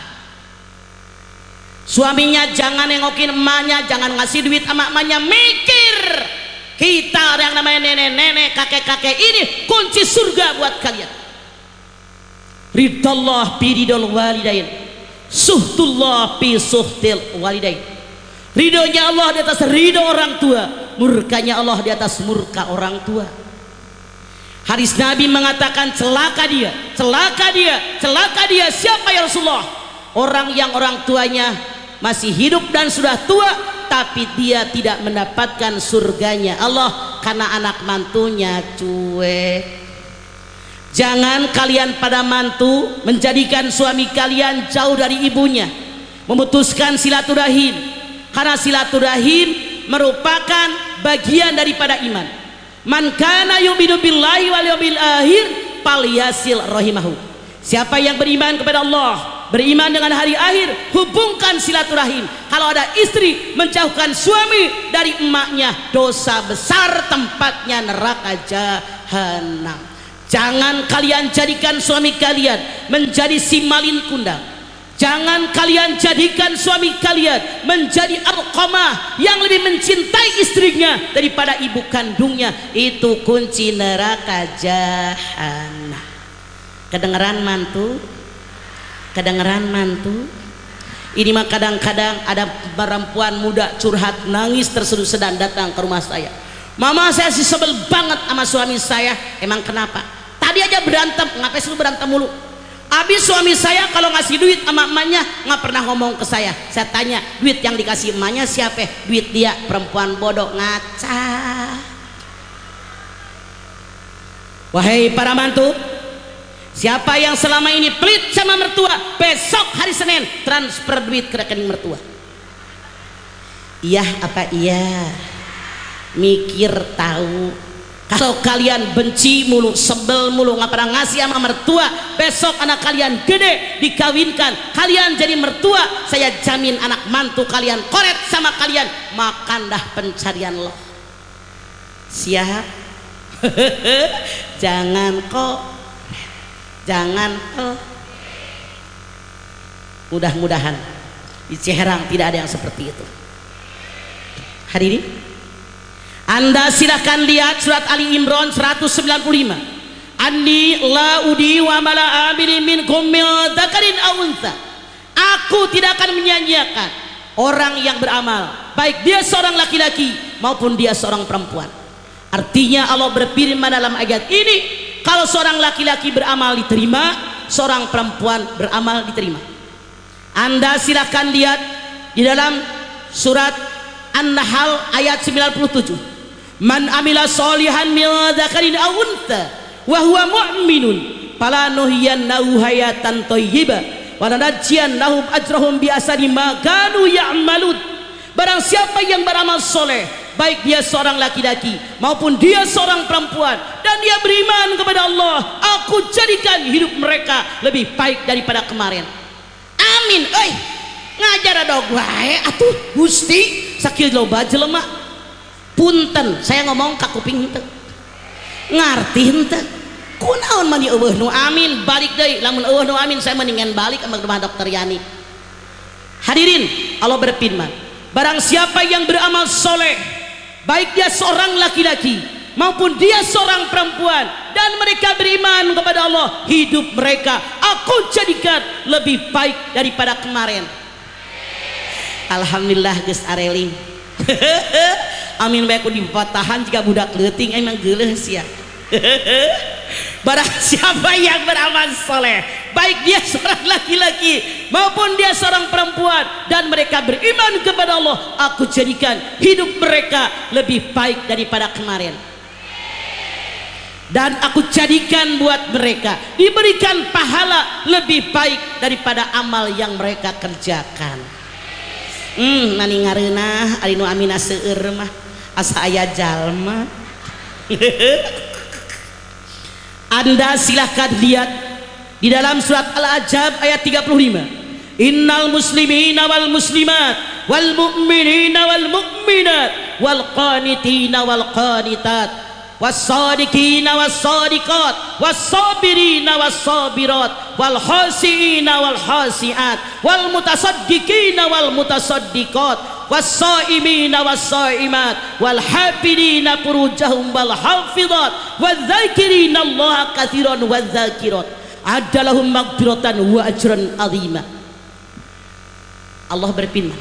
Suaminya jangan nengokin emaknya, jangan ngasih duit sama emaknya. Mikir, kita yang namanya nenek-nenek, kakek-kakek ini kunci surga buat kalian. Ridallah bi ridal walidain, suhtullah bi suhtil walidain. Ridhonya Allah di atas ridho orang tua, murkanya Allah di atas murka orang tua. Hadis Nabi mengatakan, celaka dia, celaka dia, celaka dia. Siapa ya Rasulullah? Orang yang orang tuanya masih hidup dan sudah tua, tapi dia tidak mendapatkan surganya Allah karena anak mantunya cuek. Jangan kalian pada mantu menjadikan suami kalian jauh dari ibunya, memutuskan silaturahim, karena silaturahim merupakan bagian daripada iman. Man kana yu'minu billahi wal yawmil akhir falyasil rahimahu. Siapa yang beriman kepada Allah, beriman dengan hari akhir, hubungkan silaturahim. Kalau ada istri menjauhkan suami dari emaknya, dosa besar, tempatnya neraka jahanam. Jangan kalian jadikan suami kalian menjadi si malin kundang. Jangan kalian jadikan suami kalian menjadi Alqamah yang lebih mencintai istrinya daripada ibu kandungnya. Itu kunci neraka jahanam. Kedengeran mantu? Kedengeran mantu? Ini mah kadang-kadang ada perempuan muda curhat, nangis terseduh-sedan datang ke rumah saya. Mama, saya sih sebel banget sama suami saya. Emang kenapa? Tadi aja berantem, ngapain sih lu berantem mulu? Habis suami saya kalau ngasih duit sama emaknya nggak pernah ngomong ke saya. Saya tanya, duit yang dikasih emaknya siapa? Duit dia. Perempuan bodoh, ngaca. Wahai para mantu, siapa yang selama ini pelit sama mertua, besok hari Senin transfer duit ke rekening mertua. Iya apa iya? Mikir tahu. Kalau kalian benci mulu, sebel mulu, nggak pernah ngasih sama mertua, besok anak kalian gede dikawinkan, kalian jadi mertua, saya jamin anak mantu kalian koret sama kalian, makan dah pencarian lo. Siap? Jangan kok, jangan kok. Mudah-mudahan di Ciherang tidak ada yang seperti itu. Hadirin, Anda silahkan lihat surat Ali Imran 195. Anni la udi wa mala amili minkum min dzakarin aw untha. Aku tidak akan menyanyiakan orang yang beramal, baik dia seorang laki-laki maupun dia seorang perempuan. Artinya Allah berfirman dalam ayat ini, kalau seorang laki-laki beramal diterima, seorang perempuan beramal diterima. Anda silahkan lihat di dalam surat An-Nahl ayat 97. Man amila sholihan min dzakarin aw untha wa huwa mu'minun falanuhyiyannahu hayatan thayyibah wa lanajziyannahum ajrahum bi ahsani ma kanu ya'malun. Barang siapa yang beramal soleh, baik dia seorang laki-laki maupun dia seorang perempuan, dan dia beriman kepada Allah, aku jadikan hidup mereka lebih baik daripada kemarin. Amin. Ngajar dog wae atuh Gusti sakieu loba jelema. Punten saya ngomong ka kuping henteu. Ngarti henteu. Kunaon mani eueuh nu amin balik deui, lamun eueuh nu amin saya mendingan balik ke rumah dokter Yani. Hadirin, Allah berfirman, barang siapa yang beramal soleh, baik dia seorang laki-laki maupun dia seorang perempuan, dan mereka beriman kepada Allah, hidup mereka aku jadikan lebih baik daripada kemarin. Alhamdulillah geus areling. Amin bae ku dipatahan jika budak leuting emang geuleuh sia. Barang siapa yang beramal soleh, baik dia seorang laki-laki maupun dia seorang perempuan, dan mereka beriman kepada Allah, aku jadikan hidup mereka lebih baik daripada kemarin. Dan aku jadikan buat mereka diberikan pahala lebih baik daripada amal yang mereka kerjakan. Nani ngareunah ari nu amina seueur mah asa aya jalma. Anda silahkan lihat di dalam surat Al-Ahzab ayat 35. Innal muslimina wal muslimat wal mu'minina wal mu'minat wal qanitina wal qanitat was-sadiqina was-sadiqat was-sabirina was-sabirat wal khashiina wal khasiat wal mutasaddiqina wal mutasaddiqat was-saimina was-saimat wal hafidina furujahum wal hafizat wadz-dzakirina Allaha katsiran wadz-dzakirat adalahum maghfiratan wa ajran 'azima. Allah berfirman,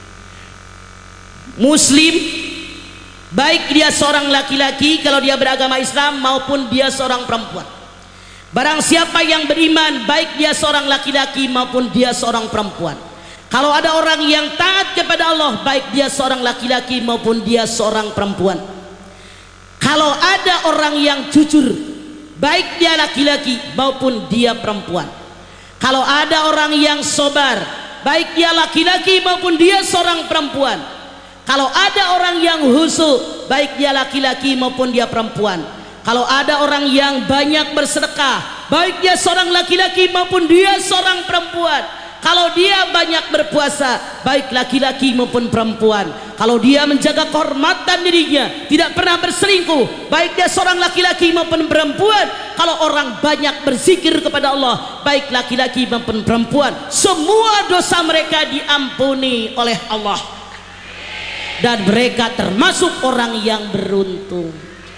muslim baik dia seorang laki-laki kalau dia beragama Islam maupun dia seorang perempuan, barang siapa yang beriman baik dia seorang laki-laki maupun dia seorang perempuan, kalau ada orang yang taat kepada Allah baik dia seorang laki-laki maupun dia seorang perempuan, kalau ada orang yang jujur baik dia laki-laki maupun dia perempuan, kalau ada orang yang sabar baik dia laki-laki maupun dia seorang perempuan, kalau ada orang yang husu baik dia laki-laki maupun dia perempuan, kalau ada orang yang banyak bersedekah baik dia seorang laki-laki maupun dia seorang perempuan, kalau dia banyak berpuasa baik laki-laki maupun perempuan, kalau dia menjaga kehormatan dirinya tidak pernah berselingkuh baik dia seorang laki-laki maupun perempuan, kalau orang banyak berzikir kepada Allah baik laki-laki maupun perempuan, semua dosa mereka diampuni oleh Allah, dan mereka termasuk orang yang beruntung.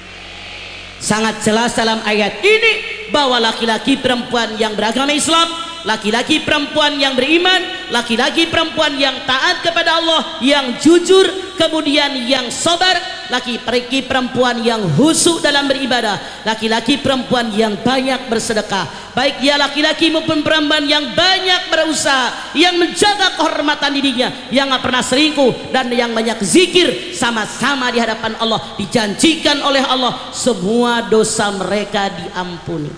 Sangat jelas dalam ayat ini bahwa laki-laki perempuan yang beragama Islam, laki-laki perempuan yang beriman, laki-laki perempuan yang taat kepada Allah, yang jujur, kemudian yang sabar, laki-laki perempuan yang khusyuk dalam beribadah, laki-laki perempuan yang banyak bersedekah, baik dia laki-laki maupun perempuan yang banyak berusaha, yang menjaga kehormatan dirinya, yang tidak pernah selingkuh, dan yang banyak zikir, sama-sama di hadapan Allah dijanjikan oleh Allah semua dosa mereka diampuni,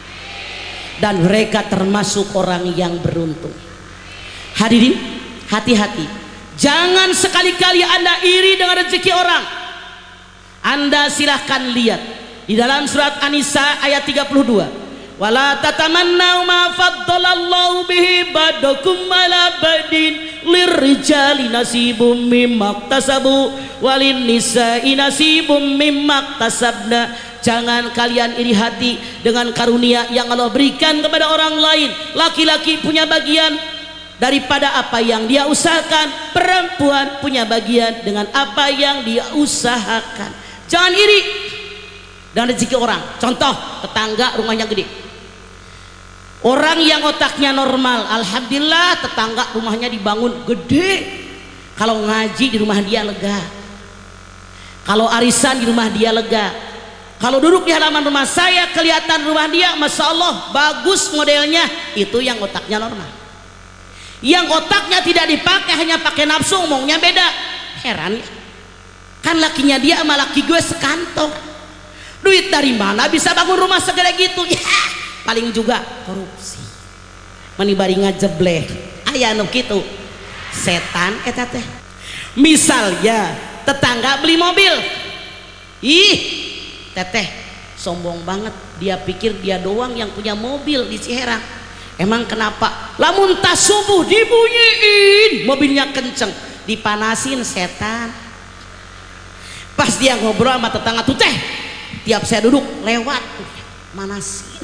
dan mereka termasuk orang yang beruntung. Hadirin, hati-hati, jangan sekali-kali Anda iri dengan rezeki orang. Anda silahkan lihat di dalam surat An-Nisa ayat 32. Wala tatamannau ma faddalallahu bihi ba'dakum ala badin lirrijali nasibum mimma iktasabu walin nisa'i nasibum mimma iktasabna. Jangan kalian iri hati dengan karunia yang Allah berikan kepada orang lain. Laki-laki punya bagian, daripada apa yang dia usahakan. Perempuan punya bagian dengan apa yang dia usahakan. Jangan iri dengan rezeki orang. Contoh, tetangga rumahnya gede, orang yang otaknya normal, alhamdulillah tetangga rumahnya dibangun gede. Kalau ngaji di rumah dia lega, kalau arisan di rumah dia lega, kalau duduk di halaman rumah saya kelihatan rumah dia, masya Allah bagus modelnya. Itu yang otaknya normal. Yang otaknya tidak dipakai, hanya pakai nafsu, ngomongnya beda. Heran ya, kan lakinya dia sama laki gue sekantong. Duit dari mana bisa bangun rumah segede gitu? Ya paling juga korupsi, menibari ngajebleh aya nu kitu. Setan eta teh. Misalnya tetangga beli mobil, ih teteh sombong banget, dia pikir dia doang yang punya mobil di Ciherang. Emang kenapa? Lamun tas subuh dibunyiin mobilnya kenceng, dipanasin setan. Pas dia ngobrol sama tetangga tuh teh, tiap saya duduk lewat manasin,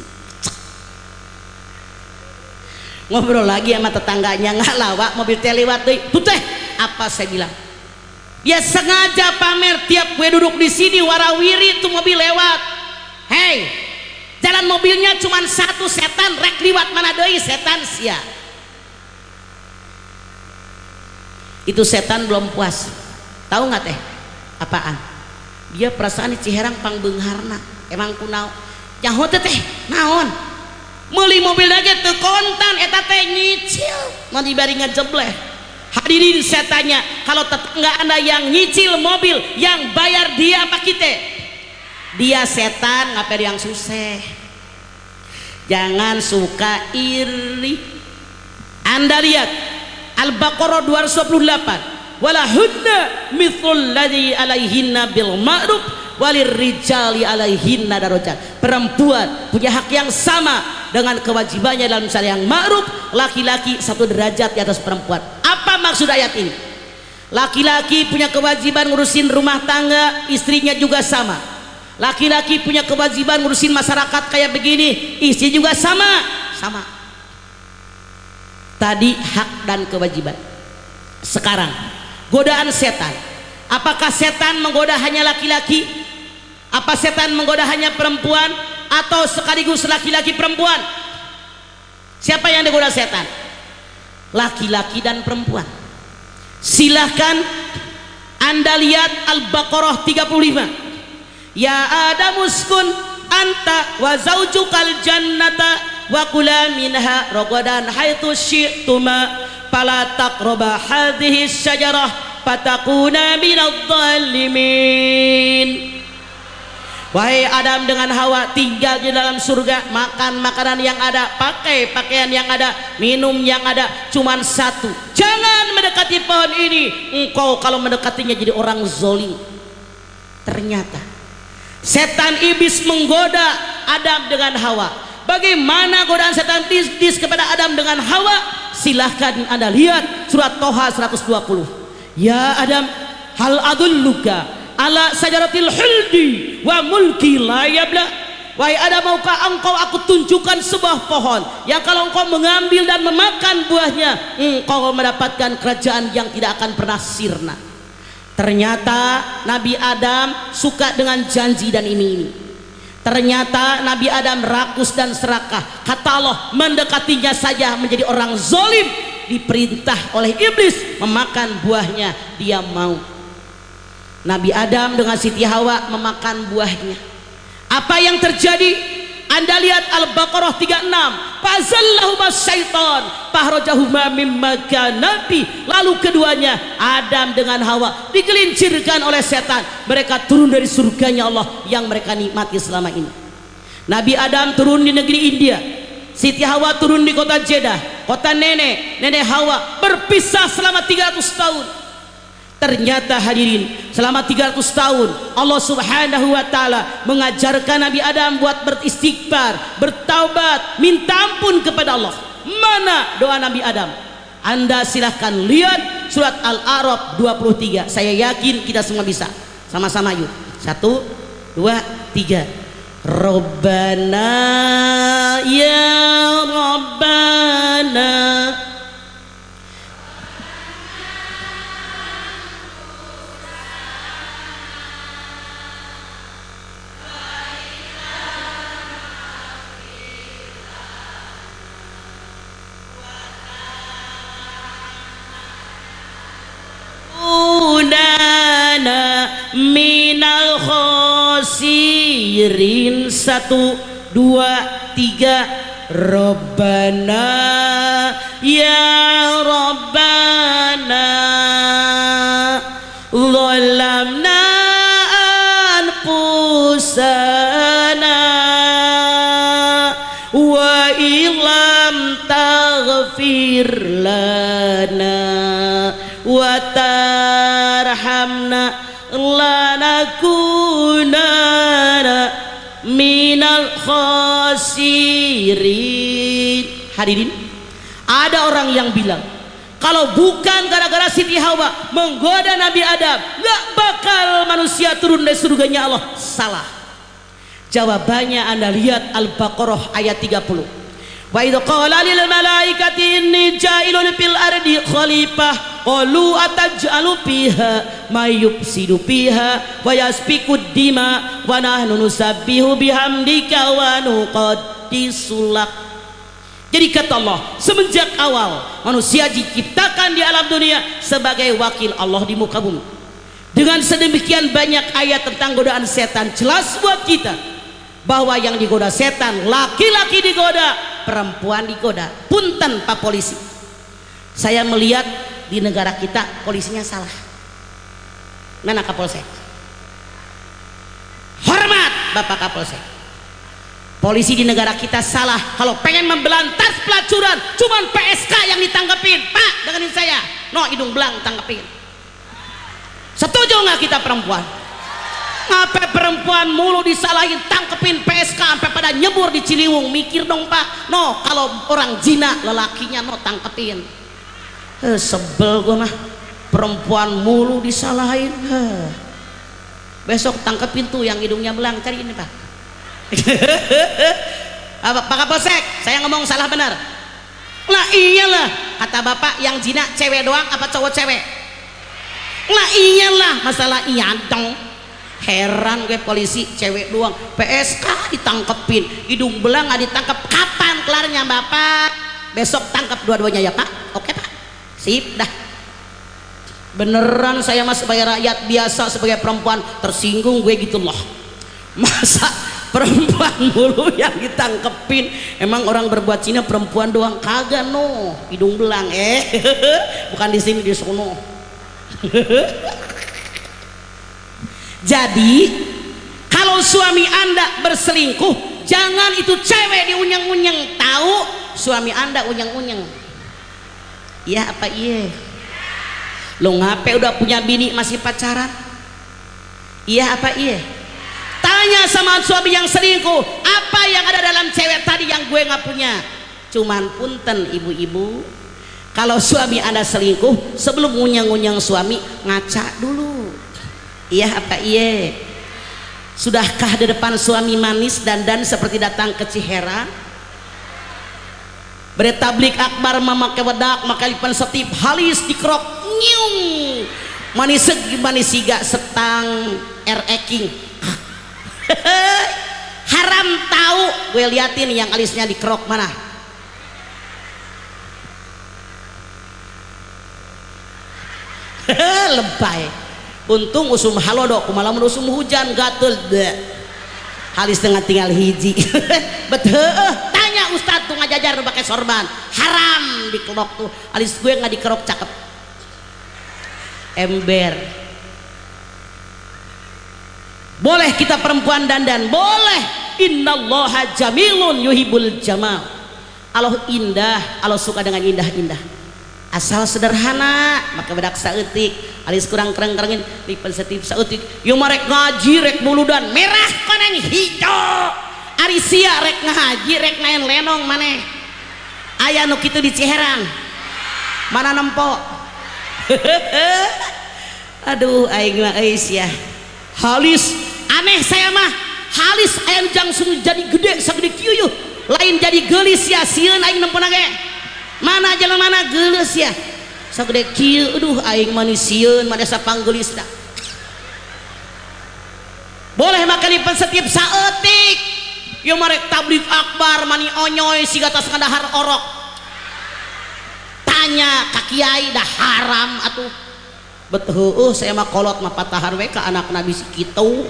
ngobrol lagi sama tetangganya, nggak lawak mobil teh lewat deh. Tuh teh, apa saya bilang? Dia sengaja pamer tiap gue duduk di sini warawiri tuh mobil lewat. Hei, jalan mobilnya cuma satu, setan rek liwat mana deui setan sia. Itu setan belum puas. Tahu nggak teh? Apaan? Dia perasaan di Ciherang pangbeungharna. Emang kunaon? Nyaho teh naon? Meuli mobil aja teu kontan, eta teh nyicil mau dibari ngajebleh. Hadirin saya tanya, kalau tetangga anda yang nyicil mobil, yang bayar dia apa kita? Dia setan, ngapain yang susah? Jangan suka iri. Anda lihat Al-Baqarah 228, walahunna mithlul ladzi alaihinna bil ma'ruf walirrijali alaihinna darajat. Perempuan punya hak yang sama dengan kewajibannya dalam syariat yang ma'ruf. Laki-laki satu derajat di atas perempuan. Apa maksud ayat ini? Laki-laki punya kewajiban ngurusin rumah tangga, istrinya juga sama. Laki-laki punya kewajiban ngurusin masyarakat kayak begini, istri juga sama. Tadi hak dan kewajiban. Sekarang godaan setan. Apakah setan menggoda hanya laki-laki? Apa setan menggoda hanya perempuan? Atau sekaligus laki-laki perempuan? Siapa yang digoda setan? Laki-laki dan perempuan. Silahkan anda lihat Al-Baqarah 35. Ya Adam uskun anta wa zaujukal jannata wa kula minha ragadan haitsu syi'tuma fala taqraba hadhihi syajarah fatakuna minadh dhalimin. Wahai Adam dengan Hawa, tinggal di dalam surga, makan makanan yang ada, pakai pakaian yang ada, minum yang ada, cuman satu, jangan mendekati pohon ini. Engkau kalau mendekatinya jadi orang zolim. Ternyata setan iblis menggoda Adam dengan Hawa. Bagaimana godaan setan iblis kepada Adam dengan Hawa? Silahkan anda lihat surat Toha 120. Ya Adam, hal adulluka ala sajaratil huldi wa mulki la yabla. Wahai Adam, maukah engkau aku tunjukkan sebuah pohon yang kalau engkau mengambil dan memakan buahnya, engkau mendapatkan kerajaan yang tidak akan pernah sirna. Ternyata Nabi Adam suka dengan janji dan iming-iming. Ternyata Nabi Adam rakus dan serakah. Kata Allah, mendekatinya saja menjadi orang zolim. Diperintah oleh iblis memakan buahnya, dia mau. Nabi Adam dengan Siti Hawa memakan buahnya. Apa yang terjadi? Anda lihat Al-Baqarah 36. Fazallahuma syaitan fahrajahuma mimma kana fi. Lalu keduanya Adam dengan Hawa digelincirkan oleh setan. Mereka turun dari surganya Allah yang mereka nikmati selama ini. Nabi Adam turun di negeri India, Siti Hawa turun di kota Jeddah, kota nenek Hawa berpisah selama 300 tahun. Ternyata hadirin, selama 300 tahun Allah subhanahu wa ta'ala mengajarkan Nabi Adam buat beristighfar, bertaubat, minta ampun kepada Allah. Mana doa Nabi Adam? Anda silahkan lihat surat Al-A'raf 23. Saya yakin kita semua bisa. Sama-sama yuk. 1, 2, 3. Rabbana ya Rabbana minal khosirin. 1, 2, 3. Rabbana ya Rabbana zalamna anfusana wa illam taghfir lana wa tarhamna lanakunana minal khasirin. Hadirin, ada orang yang bilang kalau bukan gara-gara Siti Hawa menggoda Nabi Adam, gak bakal manusia turun dari surganya Allah. Salah. Jawabannya Anda lihat Al-Baqarah ayat 30. Wa idh qala lil malaikati inni ja'ilun fil ardi khalifah qalu ataj'alu fiha may yufsidu fiha wa yasfiku dima wa nahnu nusabbihu bihamdika wa nuqaddisu lak. Jadi kata Allah, semenjak awal manusia diciptakan di alam dunia sebagai wakil Allah di muka bumi. Dengan sedemikian banyak ayat tentang godaan setan, jelas buat kita bahwa yang digoda setan laki-laki digoda, perempuan digoda. Punten Pak Polisi, saya melihat di negara kita polisinya salah. Mana Kapolsek? Hormat Bapak Kapolsek. Polisi di negara kita salah. Kalau pengen membelantas pelacuran cuman PSK yang ditangkepin. Pak, dengerin saya, no hidung belang tangkepin. Setuju nggak kita perempuan? Ngapain perempuan mulu disalahin, tangkepin PSK sampai pada nyebur di Ciliwung? Mikir dong Pak. No, kalau orang zina lelakinya no tangkepin. Sebel gue mah, perempuan mulu disalahin. Besok tangkepin tuh yang hidungnya belang, cari ini Pak. Pak Kapolsek, saya ngomong salah benar? Lah iyalah, kata Bapak yang zina cewek doang apa cowok cewek? Lah iyalah, masalah iya dong. Heran gue polisi cewek doang, PSK ditangkepin, hidung belang nggak ditangkep. Kapan kelarnya Bapak? Besok tangkap dua-duanya ya Pak. Oke Pak, sip dah. Beneran saya mas sebagai rakyat biasa, sebagai perempuan tersinggung gue gitu loh. Masa perempuan mulu yang ditangkepin? Emang orang berbuat Cina perempuan doang? Kagak no, hidung belang bukan di sini, di sono. Jadi kalau suami Anda berselingkuh, jangan itu cewek diunyeng-unyeng. Tahu suami Anda unyeng-unyeng? Iya apa iya? Lo ngapain udah punya bini masih pacaran? Iya apa iya? Tanya sama suami yang selingkuh, apa yang ada dalam cewek tadi yang gue nggak punya? Cuman punten ibu-ibu, kalau suami Anda selingkuh, sebelum ngunyang-ngunyang suami, ngaca dulu. Iya apa iya? Sudahkah di depan suami manis dandan seperti datang ke Ciherang? Bertablik akbar memakai wedak, makai lipan setip halis dikerok nyung manis segi manis siga setang eking. Haram tahu, gue liatin yang alisnya dikerok mana. Lebay. Untung usum halodok, malam usum hujan gatel deh. Halis tengah tinggal hiji. Betul. Tanya Ustadz tuh ngajajar pakai sorban. Haram dikerok tuh. Alis gue nggak dikerok cakep. Ember. Boleh kita perempuan dandan, boleh. Innallaha jamilun yuhibbul jamal. Allah indah, Allah suka dengan indah-indah. Asal sederhana, maka bedak saeutik, alis kurang kereng-kerengin, lipan setip saeutik. Yo marek ngaji rek buludan merah koneng hijau. Ari sia rek ngaji rek naen lenong maneh. Aya nu kitu di Ciherang. Mana nempo? Aduh aing mah euy sia. Halis aneh saya mah. Halis aya langsung jadi gede sagede kieu. Lain jadi geulis sia sieun aing nempona ge. Mana jalan mana geus ya sagede kieu. Aduh aing manisieun mah desa panggeulis da. Boleh makan lipan setiap saeutik. Yo marek tablik akbar mani onyoy siga tas ngandahar orok. Tanya ka kiai dah haram atuh. betul saya mah kolot mah patahan we ka anak nabi si kitu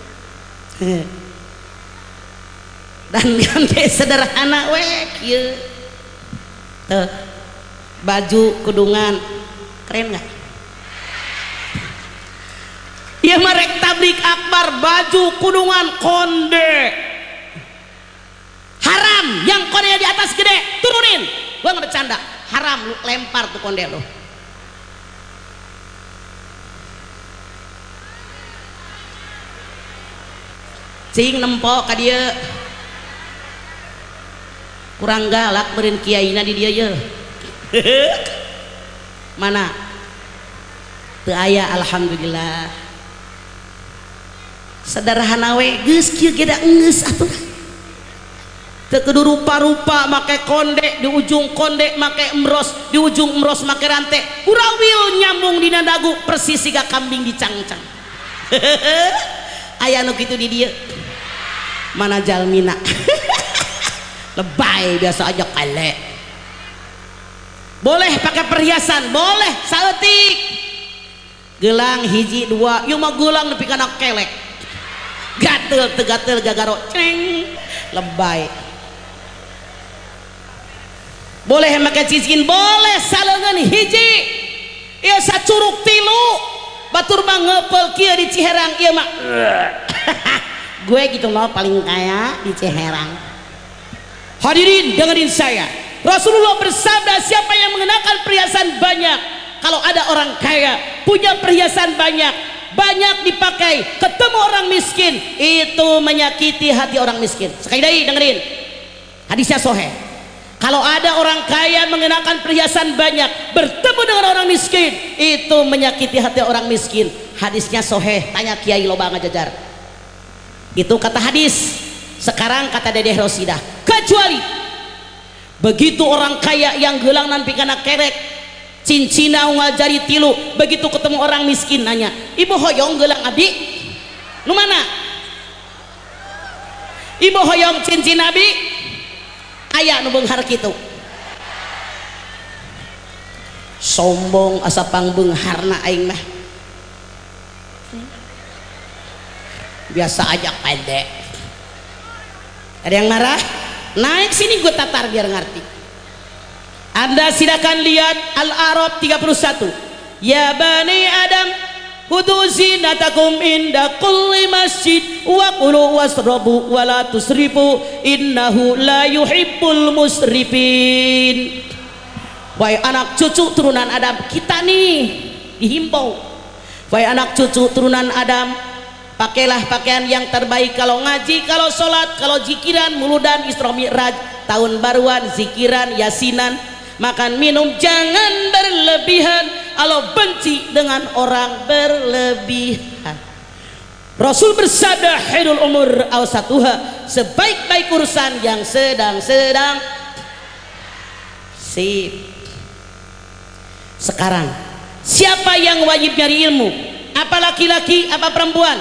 dan kan sederhana we kieu tuh baju kudungan keren nggak ieu mah rek tablik akbar baju kudungan konde haram yang konde di atas gede turunin gua nggak bercanda haram lu lempar tuh konde lu cing nempok ka dieu kurang galak beureun kiaina di dieu ye mana teu aya alhamdulillah sederhana we geus kieu ge da geus atuh teu kudu rupa-rupa make konde di ujung konde make emros di ujung emros make rante urawil nyambung dina dagu persis siga kambing dicangcang aya nu kitu di dieu mana jalmina lebay biasa aja kale boleh pakai perhiasan boleh saeutik gelang hiji dua ieu mah gelang nepi kana kelek gatel teu gatel gagaro ceng lebay boleh make cincin boleh saleungeun hiji ieu sacurug tilu batur mah ngeupel kieu di Ciherang ieu mah gue gitu loh paling kaya di Ciherang. Hadirin dengerin saya, Rasulullah bersabda siapa yang mengenakan perhiasan banyak, kalau ada orang kaya punya perhiasan banyak dipakai ketemu orang miskin itu menyakiti hati orang miskin. Sekali lagi dengerin hadisnya sahih, kalau ada orang kaya mengenakan perhiasan banyak bertemu dengan orang miskin itu menyakiti hati orang miskin. Hadisnya sahih, tanya Kiai loba ngajajar. Itu kata hadis. Sekarang kata Dedeh Rosidah, kecuali begitu orang kaya yang gelang nampi kana kerek cincina unggal jari tilu begitu ketemu orang miskin nanya ibu hoyong gelang abdi nu mana ibu hoyong cincin abdi aya nu beunghar kitu sombong asa pangbeungharna aing mah biasa aja pendek. Ada yang marah? Naik sini gue tatar biar ngerti. Anda silakan lihat Al-A'raf 31. Ya bani Adam khudhu zinatakum inda kulli masjid wa kulu wasrabu wa la tusrifu innahu la yuhibbul musrifin. Wahai anak cucu turunan Adam, kita nih dihimbau. Wahai anak cucu turunan Adam, pakailah pakaian yang terbaik kalau ngaji, kalau sholat, kalau zikiran, muludan, Isra Mi'raj, tahun baruan, zikiran, yasinan, makan minum jangan berlebihan, Allah benci dengan orang berlebihan. Rasul bersabda khairul umur awsatuha, sebaik-baik urusan yang sedang-sedang. Sip. Sekarang siapa yang wajib nyari ilmu? Apa laki-laki, apa perempuan?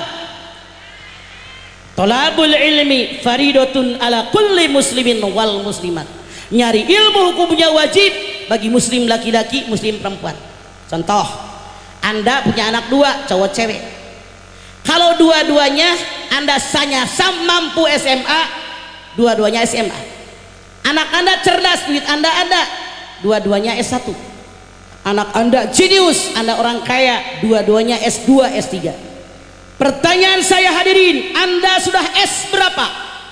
Thalabul ilmi faridatun ala kulli muslimin wal muslimat. Nyari ilmu hukumnya wajib bagi muslim laki-laki, muslim perempuan. Contoh, Anda punya anak dua, cowok cewek. Kalau dua-duanya Anda mampu SMA, dua-duanya SMA. Anak Anda cerdas, duit Anda ada, dua-duanya S1. Anak Anda jenius, Anda orang kaya, dua-duanya S2, S3. Pertanyaan saya hadirin, Anda sudah S berapa?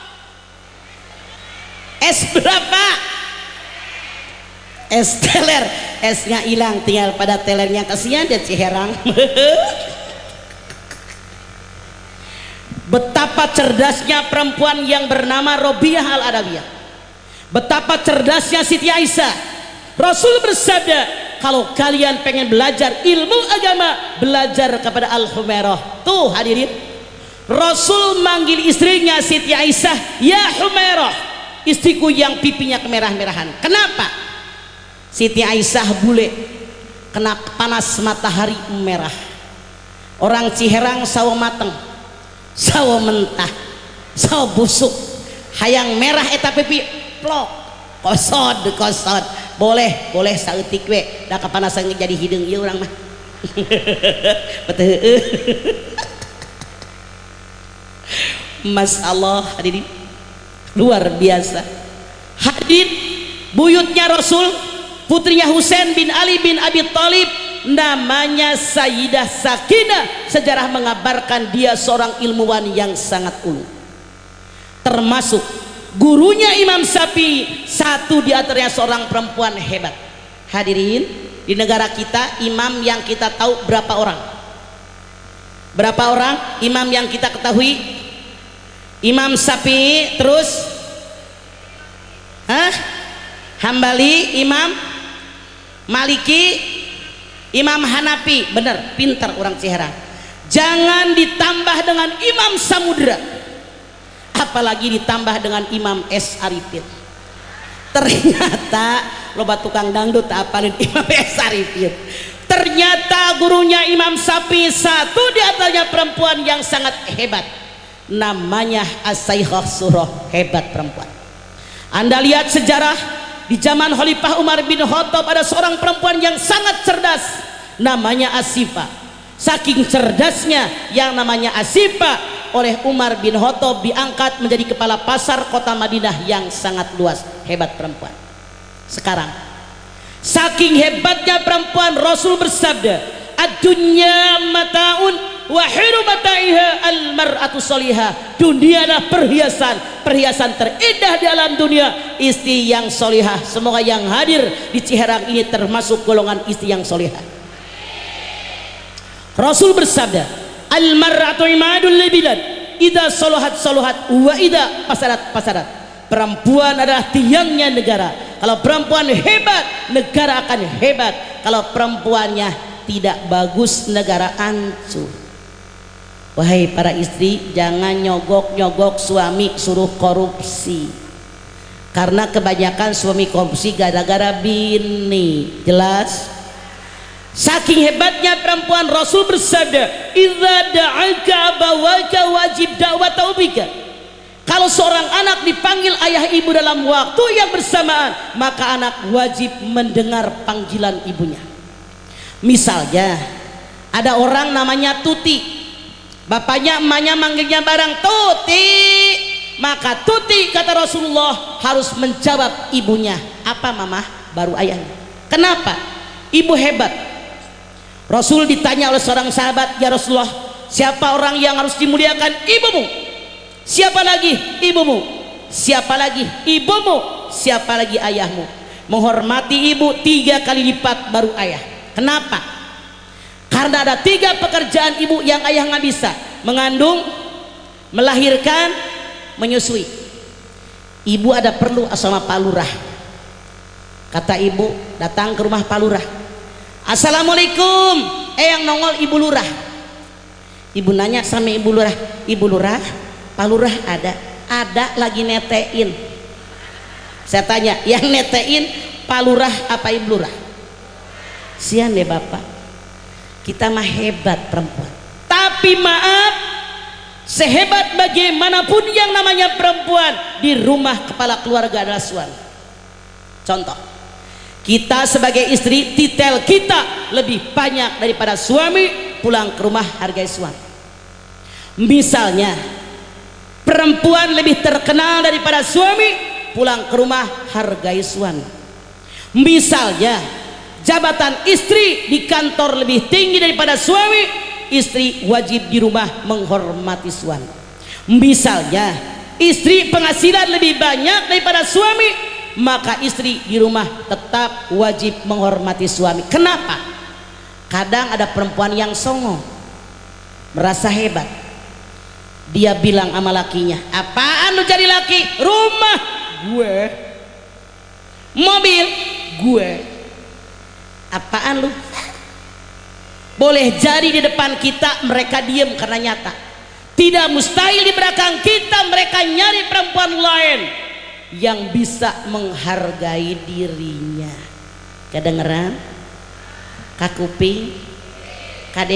S berapa? S teler, S-nya hilang, tinggal pada telernya, kasihan dia Ciherang. Betapa cerdasnya perempuan yang bernama Robiah Al-Adawiyah, betapa cerdasnya Siti Aisyah. Rasul bersabda, kalau kalian pengen belajar ilmu agama, belajar kepada Al-Humairah. Tuh hadirin, Rasul manggil istrinya Siti Aisyah, ya Humairah, istriku yang pipinya kemerah-merahan. Kenapa? Siti Aisyah bule, kena panas matahari merah. Orang Ciherang sawo mateng, sawo mentah, sawo busuk, hayang merah eta pipi plok, kosod. Boleh saeutik we da kapanasan jadi hidung ieu urang mah. betul. Masallah hadirin luar biasa. Hadirin, buyutnya Rasul, putrinya Husain bin Ali bin Abi Thalib, namanya Sayyidah Sakinah. Sejarah mengabarkan dia seorang ilmuwan yang sangat ulung, termasuk gurunya Imam Syafi'i, satu di antaranya seorang perempuan hebat. Hadirin, di negara kita imam yang kita tahu berapa orang? Berapa orang imam yang kita ketahui? Imam Syafi'i, terus Hambali, Imam Maliki, Imam Hanafi. Bener, pintar orang Ciherang. Jangan ditambah dengan Imam Samudra, apalagi ditambah dengan Imam S. Arifin. Ternyata loba tukang dangdut apalin Imam S. Arifin. Ternyata gurunya Imam Syafi'i satu di antaranya perempuan yang sangat hebat, namanya As-Saikhah Surah. Hebat perempuan. Anda lihat sejarah di zaman Khalifah Umar bin Khattab, ada seorang perempuan yang sangat cerdas, namanya Asifah. Saking cerdasnya yang namanya Asifah, oleh Umar bin Khattab diangkat menjadi kepala pasar kota Madinah yang sangat luas. Hebat perempuan. Sekarang saking hebatnya perempuan, Rasul bersabda, ad-dunya mataun wa khairu mata'iha al-mar'atu solihah. Dunia adalah perhiasan, perhiasan terindah di alam dunia istri yang solihah. Semoga yang hadir di Ciherang ini termasuk golongan istri yang solihah. Rasul bersabda, al-mar'atu imadul libilad idza salahat salahat wa idza fasadat fasadat. Perempuan adalah tiangnya negara. Kalau perempuan hebat, negara akan hebat. Kalau perempuannya tidak bagus, negara hancur. Wahai para istri, jangan nyogok-nyogok suami suruh korupsi, karena kebanyakan suami korupsi gara-gara bini. Jelas? Saking hebatnya perempuan, Rasul bersabda, idza da'aka abawaka wajib da'wata ubika. Kalau seorang anak dipanggil ayah ibu dalam waktu yang bersamaan, maka anak wajib mendengar panggilan ibunya. Misalnya ada orang namanya Tuti, bapaknya emaknya manggilnya barang Tuti, maka Tuti kata Rasulullah harus menjawab ibunya apa mama, baru ayahnya. Kenapa? Ibu hebat. Rasul ditanya oleh seorang sahabat, ya Rasulullah, siapa orang yang harus dimuliakan? Ibumu. Siapa lagi? Ibumu. Siapa lagi? Ibumu. Siapa lagi? Ayahmu. Menghormati ibu 3 kali lipat baru ayah. Kenapa? Karena ada 3 pekerjaan ibu yang ayah nggak bisa: mengandung, melahirkan, menyusui. Ibu ada perlu sama Pak Lurah. Kata ibu, datang ke rumah Pak Lurah, assalamualaikum. Yang nongol Ibu Lurah. Ibu nanya sama Ibu Lurah, Ibu Lurah, Pak Lurah ada? Ada, lagi netein. Saya tanya, yang netein Pak Lurah apa Ibu Lurah? Sian deh Bapak, kita mah hebat perempuan. Tapi maaf, sehebat bagaimanapun yang namanya perempuan, di rumah kepala keluarga adalah suami. Contoh, kita sebagai istri, titel kita lebih banyak daripada suami. Pulang ke rumah hargai suami. Misalnya perempuan lebih terkenal daripada suami, pulang ke rumah hargai suami. Misalnya jabatan istri di kantor lebih tinggi daripada suami, istri wajib di rumah menghormati suami. Misalnya istri penghasilan lebih banyak daripada suami, maka istri di rumah tetap wajib menghormati suami. Kenapa? Kadang ada perempuan yang songo, merasa hebat. Dia bilang sama lakinya, apaan lu jadi laki? Rumah gue, mobil gue. Apaan lu? Boleh jadi di depan kita mereka diem karena nyata. Tidak mustahil di belakang kita mereka nyari perempuan lain yang bisa menghargai dirinya. Kedengeran? Kakuping?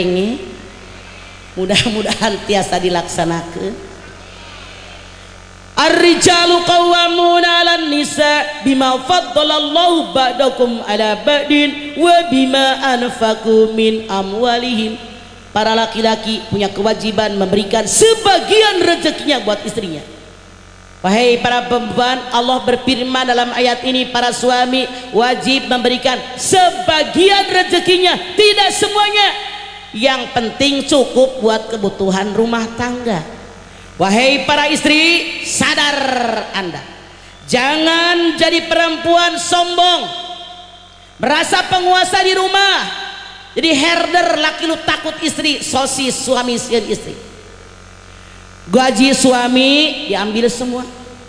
Kadenge? Mudah-mudahan tiasa dilaksanakan. Ar-rijalu qawwamuna 'alan nisa bima faddalallahu ba'dakum 'ala ba'din wa bima anfaqu min amwalihim. Para laki-laki punya kewajiban memberikan sebagian rezekinya buat istrinya. Wahai para perempuan, Allah berfirman dalam ayat ini, para suami wajib memberikan sebagian rezekinya, tidak semuanya. Yang penting cukup buat kebutuhan rumah tangga. Wahai para istri, sadar Anda, jangan jadi perempuan sombong, merasa penguasa di rumah, jadi herder. Laki lu takut istri, sosis suami sieun istri. Gaji suami diambil semua,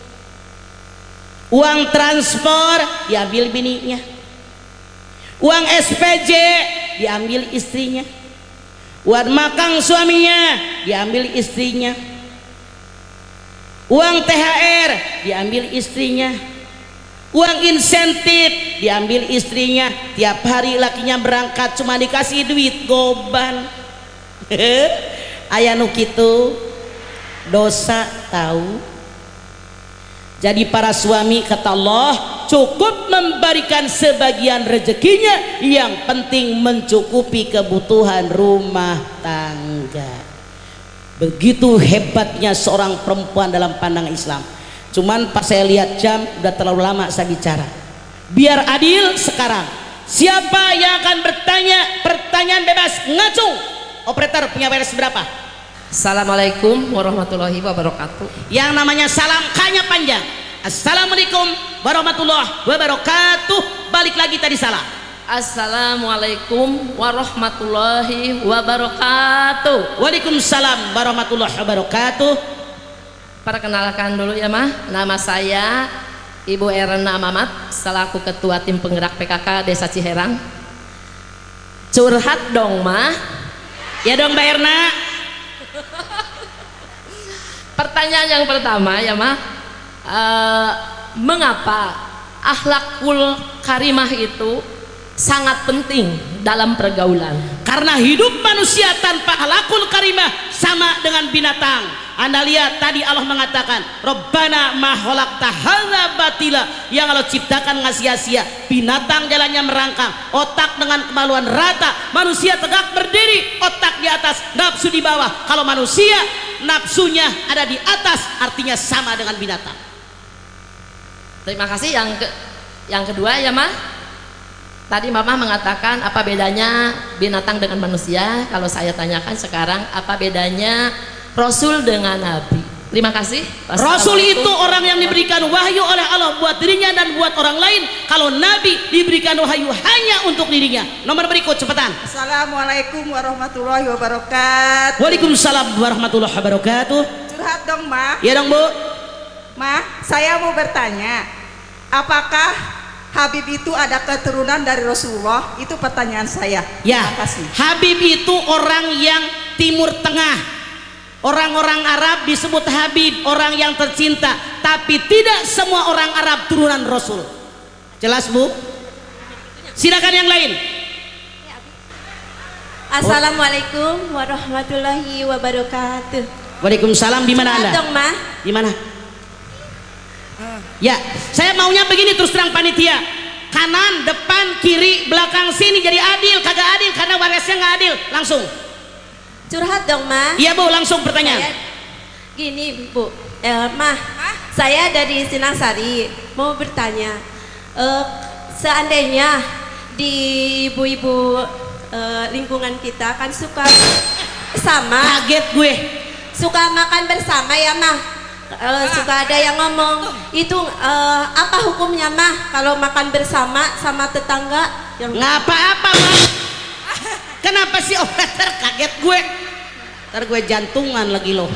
uang transport diambil bininya, uang SPJ diambil istrinya, uang makan suaminya diambil istrinya, uang THR diambil istrinya, uang insentif diambil istrinya. Tiap hari lakinya berangkat cuma dikasih duit goban. Aya nu kitu dosa tahu. Jadi para suami kata Allah cukup memberikan sebagian rezekinya, yang penting mencukupi kebutuhan rumah tangga. Begitu hebatnya seorang perempuan dalam pandangan Islam. Cuman pas saya lihat jam udah terlalu lama saya bicara. Biar adil sekarang, siapa yang akan bertanya pertanyaan bebas ngacung? Operator punya beres berapa? Assalamualaikum warahmatullahi wabarakatuh. Yang namanya salam kayaknya panjang. Assalamualaikum warahmatullahi wabarakatuh. Balik lagi tadi salah. Assalamualaikum warahmatullahi wabarakatuh. Waalaikumsalam warahmatullahi wabarakatuh. Perkenalkan dulu ya mah, nama saya Ibu Erna Mamat selaku Ketua Tim Penggerak PKK Desa Ciherang. Curhat dong mah. Ya dong Mbak Erna. Pertanyaan yang pertama ya mah, mengapa akhlakul karimah itu sangat penting dalam pergaulan? Karena hidup manusia tanpa akhlakul karimah sama dengan binatang. Anda lihat tadi Allah mengatakan Rabbana ma khalaqta hadza batila, yang Allah ciptakan nggak sia-sia. Binatang jalannya merangkang, otak dengan kemaluan rata, manusia tegak berdiri, otak di atas, nafsu di bawah. Kalau manusia nafsunya ada di atas, artinya sama dengan binatang. Terima kasih. Yang kedua ya mah, tadi mama mengatakan apa bedanya binatang dengan manusia. Kalau saya tanyakan sekarang, apa bedanya Rasul dengan Nabi? Terima kasih. Rasul itu orang yang diberikan wahyu oleh Allah buat dirinya dan buat orang lain. Kalau Nabi diberikan wahyu hanya untuk dirinya. Nomor berikut cepetan. Assalamualaikum warahmatullahi wabarakatuh. Waalaikumsalam warahmatullahi wabarakatuh. Curhat dong Ma. Ya dong Bu. Ma, saya mau bertanya, apakah Habib itu ada keturunan dari Rasulullah? Itu pertanyaan saya. Ya, terima kasih. Habib itu orang yang Timur Tengah. Orang-orang Arab disebut Habib, orang yang tercinta. Tapi tidak semua orang Arab turunan Rasul. Jelas Bu? Silakan yang lain. Assalamualaikum warahmatullahi wabarakatuh. Waalaikumsalam. Di mana Anda? Dong, Ma. Di mana? Ya, saya maunya begini terus terang panitia. Kanan, depan, kiri, belakang, sini jadi adil. Kagak adil karena warisnya nggak adil. Langsung. Curhat dong Ma. Iya Bu, langsung pertanyaan. Gini Bu, Ma, saya dari Sinangsari mau bertanya, seandainya di ibu-ibu lingkungan kita kan suka sama, Kaget gue. suka makan bersama ya Ma. Suka ada yang ngomong itu apa hukumnya Mah kalau makan bersama sama tetangga yang nggak apa-apa Mah. Kenapa sih operator? Kaget gue. Ntar gue jantungan lagi loh.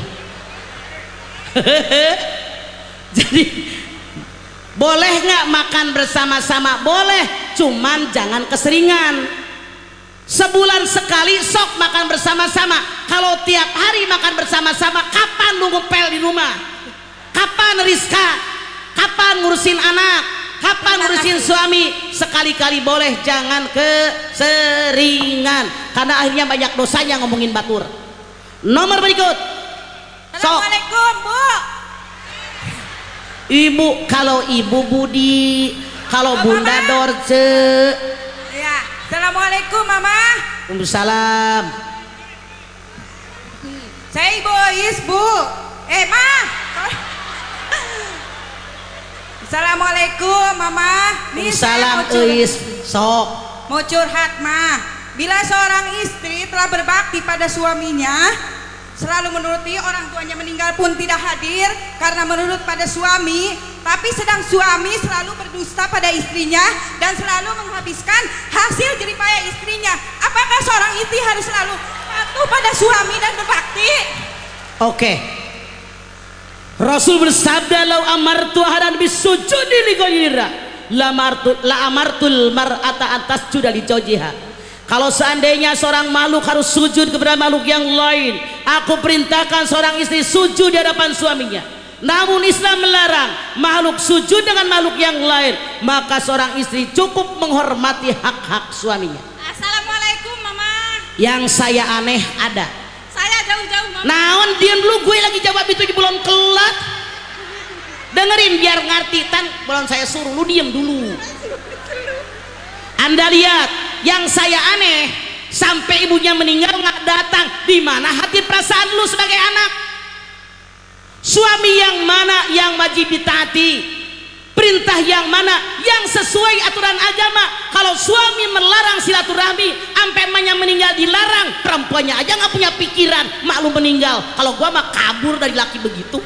Jadi boleh nggak makan bersama-sama? Boleh, cuman jangan keseringan. Sebulan sekali sok makan bersama-sama. Kalau tiap hari makan bersama-sama, kapan lu ngepel di rumah? Kapan Rizka? Kapan ngurusin anak? Kapan ngurusin suami? Sekali-kali boleh, jangan keseringan. Karena akhirnya banyak dosanya ngomongin batur. Nomor berikut. Assalamualaikum Bu. Ibu, kalau Ibu Budi, kalau Bunda Mama. Dorce. Ya, assalamualaikum Mama. Waalaikumsalam. Saya Ibu Ois, Bu. Ma. Assalamualaikum Mama. Nih saya Waalaikumsalam Ois. Sok. mau curhat Ma. Bila seorang istri telah berbakti pada suaminya, selalu menuruti orang tuanya meninggal pun tidak hadir karena menurut pada suami, tapi sedang suami selalu berdusta pada istrinya dan selalu menghabiskan hasil jeripaya istrinya. Apakah seorang istri harus selalu patuh pada suami dan berbakti? Oke. Rasul bersabda, "Lau amartu ahadan bisujudi li ghairira, la amartul mar'ata antas juda li zawjiha." Kalau seandainya seorang makhluk harus sujud kepada makhluk yang lain, aku perintahkan seorang istri sujud di hadapan suaminya. Namun Islam melarang makhluk sujud dengan makhluk yang lain, maka seorang istri cukup menghormati hak-hak suaminya. Assalamualaikum Mama. Yang saya aneh ada. Saya jauh-jauh Mama. Naon diam dulu, gue lagi jawab itu belum kelat. Dengerin biar ngerti, tan belum saya suruh lu diam dulu. Anda lihat, yang saya aneh sampai ibunya meninggal nggak datang. Di mana hati perasaan lu sebagai anak? Suami yang mana yang wajib ditaati? Perintah yang mana yang sesuai aturan agama? Kalau suami melarang silaturahmi, sampai emaknya meninggal dilarang, perempuannya aja nggak punya pikiran, maklum meninggal. Kalau gua mah kabur dari laki begitu.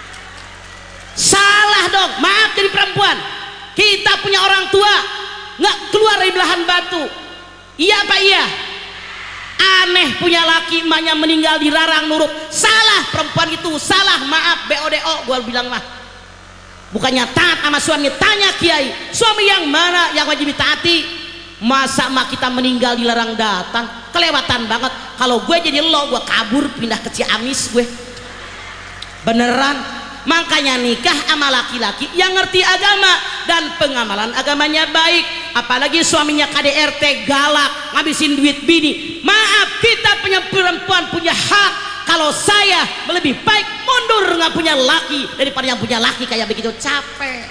Salah dong, maaf jadi perempuan. Kita punya orang tua, nggak keluar dari belahan batu. Iya apa iya? Aneh punya laki emaknya meninggal dilarang nurut. Salah perempuan itu, salah, maaf BODO gua bilang mah. Bukannya taat sama suami, tanya kiai, suami yang mana yang wajib ditaati? Masa mak kita meninggal dilarang datang? Kelewatan banget. Kalau gue jadi lo, gue kabur pindah ke Ciamis gue. Beneran. Makanya nikah sama laki-laki yang ngerti agama dan pengamalan agamanya baik. Apalagi suaminya KDRT galak, ngabisin duit bini. Maaf, kita punya perempuan punya hak. Kalau saya lebih baik mundur nggak punya laki daripada yang punya laki kayak begitu, capek.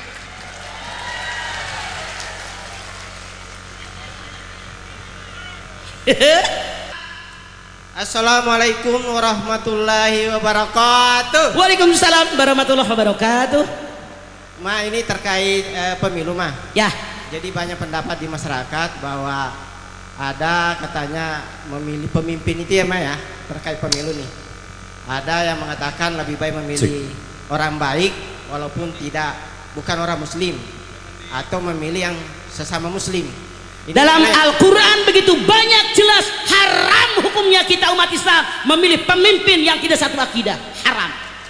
Assalamualaikum warahmatullahi wabarakatuh. Waalaikumsalam warahmatullahi wabarakatuh. Ma, ini terkait pemilu Ma. Ya. Jadi banyak pendapat di masyarakat bahwa ada katanya memilih pemimpin itu ya Ma ya, terkait pemilu nih. Ada yang mengatakan lebih baik memilih orang baik walaupun bukan orang muslim, atau memilih yang sesama muslim. Ini dalam Al-Quran begitu banyak jelas haram hukumnya kita umat Islam memilih pemimpin yang tidak satu akidah, haram.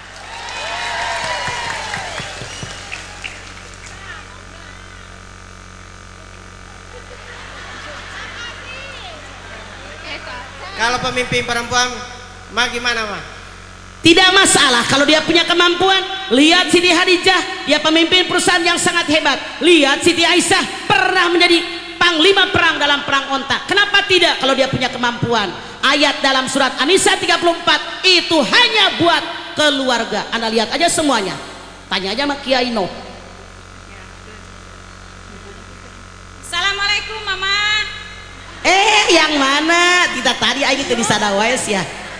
Kalau pemimpin perempuan Ma gimana Ma? Tidak masalah kalau dia punya kemampuan. Lihat Siti Hadijah, dia pemimpin perusahaan yang sangat hebat. Lihat Siti Aisyah pernah menjadi panglima perang dalam perang onta. Kenapa tidak kalau dia punya kemampuan? Ayat dalam surat An-Nisa 34 itu hanya buat keluarga. Anda lihat aja semuanya. Tanya aja sama Kiai Noh. Assalamualaikum Mama. Yang mana? Tidak tadi aja itu di Sadawais ya.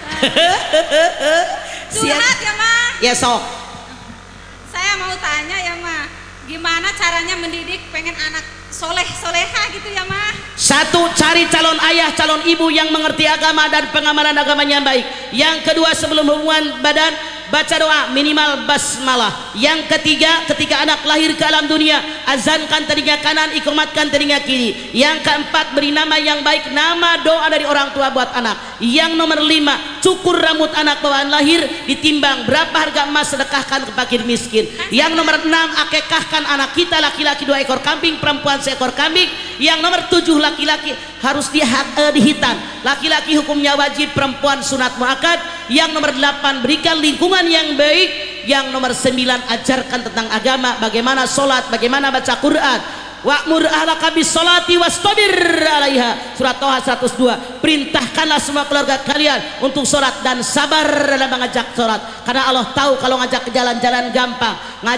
Curhat ya Ma. Ya sok. Saya mau tanya ya Ma, gimana caranya mendidik pengen anak soleha gitu ya Ma? Satu, cari calon ayah, calon ibu yang mengerti agama dan pengamalan agamanya baik. Yang kedua, sebelum hubungan badan baca doa minimal basmalah. Yang ketiga, ketika anak lahir ke alam dunia, azankan telinga kanan, iqamatkan telinga kiri. Yang keempat, beri nama yang baik, nama doa dari orang tua buat anak. Yang nomor 5, cukur rambut anak bawaan lahir, ditimbang berapa harga emas, sedekahkan ke fakir miskin. Yang nomor 6, akekahkan anak kita laki-laki 2 ekor kambing, perempuan 1 ekor kambing. Yang nomor 7, laki-laki harus dihitan, laki-laki hukumnya wajib, perempuan sunat muakkad. Yang nomor 8, berikan lingkungan yang baik. Yang nomor 9, ajarkan tentang agama, bagaimana sholat, bagaimana baca Quran. Wa'mur ahlaka bis sholati wastabir 'alaiha. Surat Toha 102. Perintahkanlah semua keluarga kalian untuk sholat dan sabar dalam mengajak sholat. Karena Allah tahu kalau ngajak ke jalan-jalan gampang, ngajak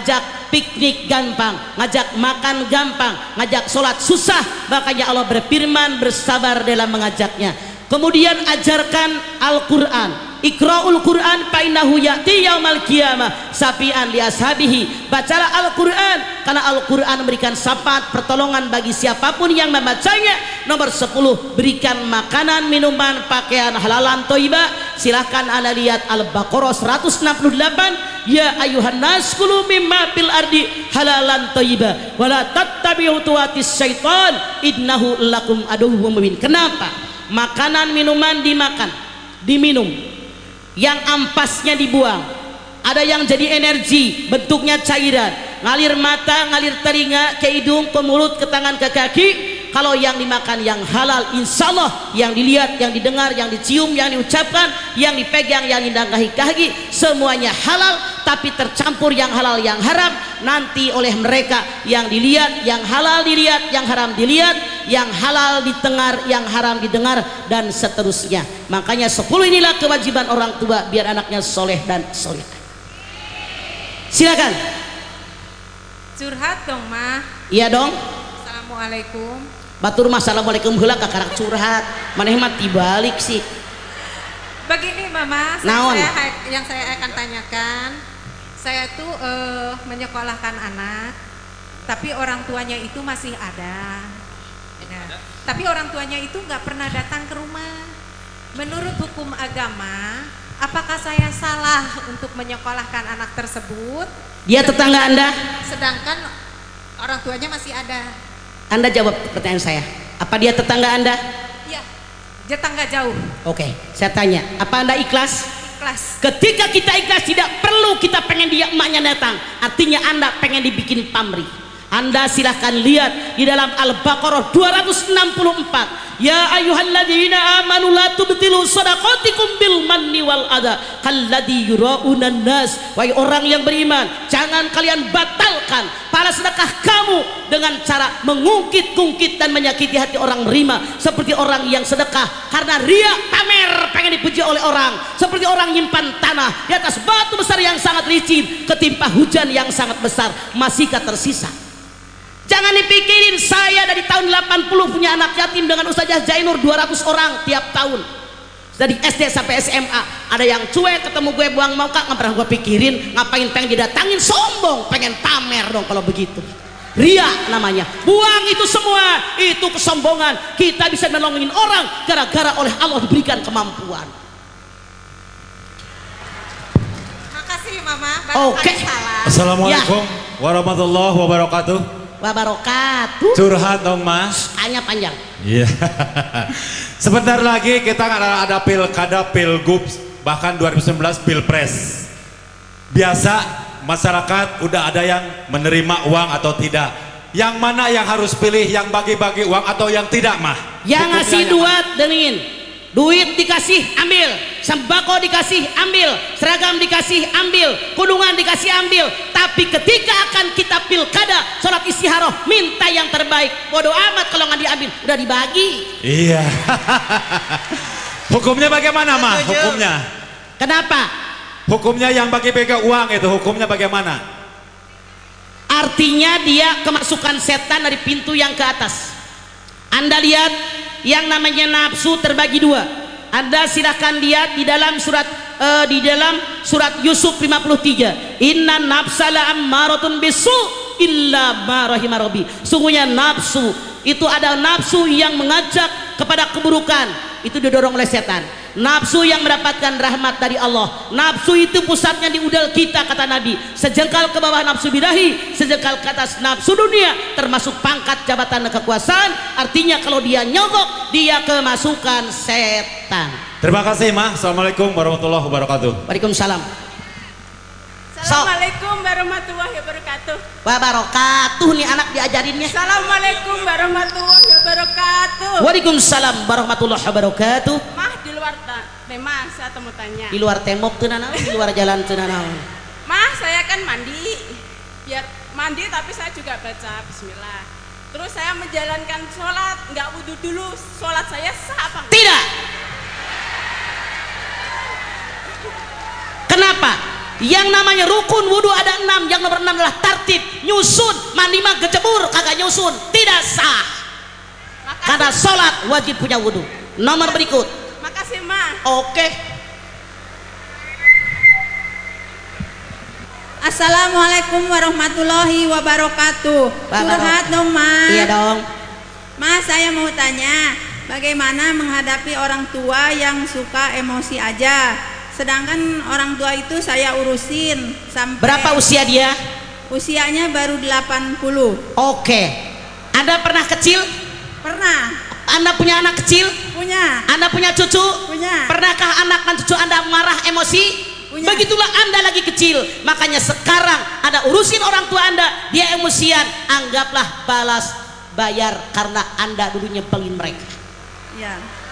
piknik gampang, ngajak makan gampang, ngajak sholat susah. Makanya Allah berfirman, bersabar dalam mengajaknya. Kemudian ajarkan Al-Quran, Iqra'ul Quran fa innahu ya'ti yaumal qiyamah safian li ashabihi. Bacalah Al-Quran karena Al-Quran memberikan syafaat pertolongan bagi siapapun yang membacanya. Nomor 10, berikan makanan, minuman, pakaian halalan thayyibah. Silahkan Anda lihat Al-Baqarah 168. Ya ayuhan nas kulu mimma fil ardi halalan thayyibah wa la tattabi'u khutuwatis syaitan innahu lakum aduwwum mubin. Kenapa? Makanan minuman dimakan, diminum, yang ampasnya dibuang, ada yang jadi energi bentuknya cairan, ngalir mata, ngalir telinga, ke hidung, ke mulut, ke tangan, ke kaki. Kalau yang dimakan yang halal, insya Allah yang dilihat, yang didengar, yang dicium, yang diucapkan, yang dipegang, yang didangkahi kaki, semuanya halal. Tapi tercampur yang halal yang haram nanti oleh mereka. Yang dilihat, yang halal dilihat, yang haram dilihat, yang halal didengar, yang haram didengar, dan seterusnya. Makanya 10 inilah kewajiban orang tua biar anaknya soleh dan soleh. Silakan. Curhat dong, Mah. Iya dong. Assalamualaikum. Batur mah assalamualaikum heula ka karak curhat. Maneh mah tibalik sih. Begini, Mama, yang saya akan tanyakan. Saya tuh menyekolahkan anak, tapi orang tuanya itu masih ada. Nah, tapi orang tuanya itu nggak pernah datang ke rumah. Menurut hukum agama, apakah saya salah untuk menyekolahkan anak tersebut? Dia tetangga Anda? Sedangkan orang tuanya masih ada. Anda jawab pertanyaan saya. Apa dia tetangga Anda? Iya, tetangga jauh. Oke, saya tanya, apa Anda ikhlas? Ikhlas. Ketika kita ikhlas, tidak perlu kita pengen dia emaknya datang. Artinya Anda pengen dibikin pamrih. Anda silahkan lihat di dalam Al-Baqarah 264. Ya ayyuhalladzina amanu la tubtilu shadaqatikum bil manni wal adha kalladzi yuraunan nas. Wahai orang yang beriman, jangan kalian batalkan pahala sedekah kamu dengan cara mengungkit-ungkit dan menyakiti hati orang beriman, seperti orang yang sedekah karena ria, pamer, pengen dipuji oleh orang, seperti orang nyimpan tanah di atas batu besar yang sangat licin, ketimpa hujan yang sangat besar, masihkah tersisa? Jangan dipikirin saya dari tahun 80 punya anak yatim dengan Ustazah Jainur 200 orang tiap tahun. Dari SD sampai SMA ada yang cuek, ketemu gue buang muka, nggak pernah gue pikirin ngapain pengen didatangin, sombong, pengen pamer dong kalau begitu. Ria namanya. Buang itu semua, itu kesombongan. Kita bisa menolongin orang gara-gara oleh Allah diberikan kemampuan. Makasih Mama. Oke. Assalamualaikum warahmatullahi wabarakatuh. Wabarakatuh. Curhat dong Mas. Hanya panjang. Iya. Sebentar lagi kita ada pilkada, pilgub, bahkan 2019 pilpres. Biasa masyarakat udah ada yang menerima uang atau tidak. Yang mana yang harus pilih, yang bagi-bagi uang atau yang tidak mah? Yang ngasih duit dengin. Duit dikasih ambil, sembako dikasih ambil, seragam dikasih ambil, kudungan dikasih ambil. Tapi ketika akan kita pilkada, sholat istikharah, minta yang terbaik. Bodoh amat kalau nggak diambil, udah dibagi. Iya. Hukumnya bagaimana mah? Hukumnya? Kenapa? Hukumnya yang bagi-bagi uang itu hukumnya bagaimana? Artinya dia kemasukan setan dari pintu yang ke atas. Anda lihat yang namanya nafsu terbagi dua. Anda silahkan lihat di dalam surat Yusuf 53. Inna nafsala ammaratun bisu illa ma rahima rabbi. Sungguhnya nafsu itu ada nafsu yang mengajak kepada keburukan, itu didorong oleh setan. Nafsu yang mendapatkan rahmat dari Allah. Nafsu itu pusatnya di udal kita, kata Nabi. Sejengkal ke bawah nafsu birahi, sejengkal ke atas nafsu dunia, termasuk pangkat, jabatan, dan kekuasaan. Artinya kalau dia nyogok, dia kemasukan setan. Terima kasih mah. Assalamualaikum warahmatullahi wabarakatuh. Waalaikumsalam. Assalamualaikum warahmatullahi wabarakatuh. Wabarakatuh nih anak diajarinnya. Assalamualaikum warahmatullahi wabarakatuh. Waalaikumsalam warahmatullahi wabarakatuh. Mah di luar tema saya mau tanya. Di luar tembok tuh nanaw, di luar jalan tuh nanaw. Mah saya kan mandi, biar mandi tapi saya juga baca Bismillah. Terus saya menjalankan sholat, nggak wudhu dulu, sholat saya sah apa enggak? Tidak. Kenapa? Yang namanya rukun wudhu ada 6, yang nomor 6 adalah tartib. nyusun mandi mah gejebur kagak nyusun tidak sah. Karena sholat wajib punya wudhu. Nomor berikut. Makasih Ma. Oke. Assalamualaikum warahmatullahi wabarakatuh. Curhat dong Ma. Iya dong. Ma, saya mau tanya, bagaimana menghadapi orang tua yang suka emosi aja? Sedangkan orang tua itu saya urusin sampai... Berapa usia dia? Usianya baru 80. Oke. Anda pernah kecil? Pernah. Anda punya anak kecil? Punya. Anda punya cucu? Punya. Pernahkah anak dan cucu Anda marah emosi? Punya. Begitulah Anda lagi kecil. Makanya sekarang Anda urusin orang tua Anda, dia emosian, anggaplah balas bayar karena Anda dulu nyebelin mereka. Ya.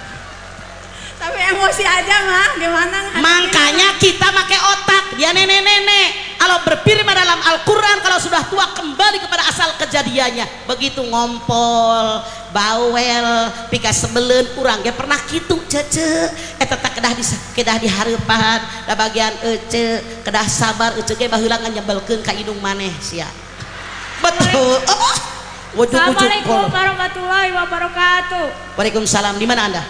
Tapi emosi aja mah, gimana? Makanya kita pakai otak. Dia nenek-nenek. Kalau berfirman dalam Al-Quran, kalau sudah tua kembali kepada asal kejadiannya. Begitu ngompol, bawel, pika sebelen, kurang. Dia pernah gitu, cece. Tetap kedah di harapan, da bagian ece, kedah sabar, ece ge baheula nyebelkeun ka hidung maneh sia. Betul. Assalamualaikum warahmatullahi wabarakatuh. Waalaikumsalam. Di mana Anda?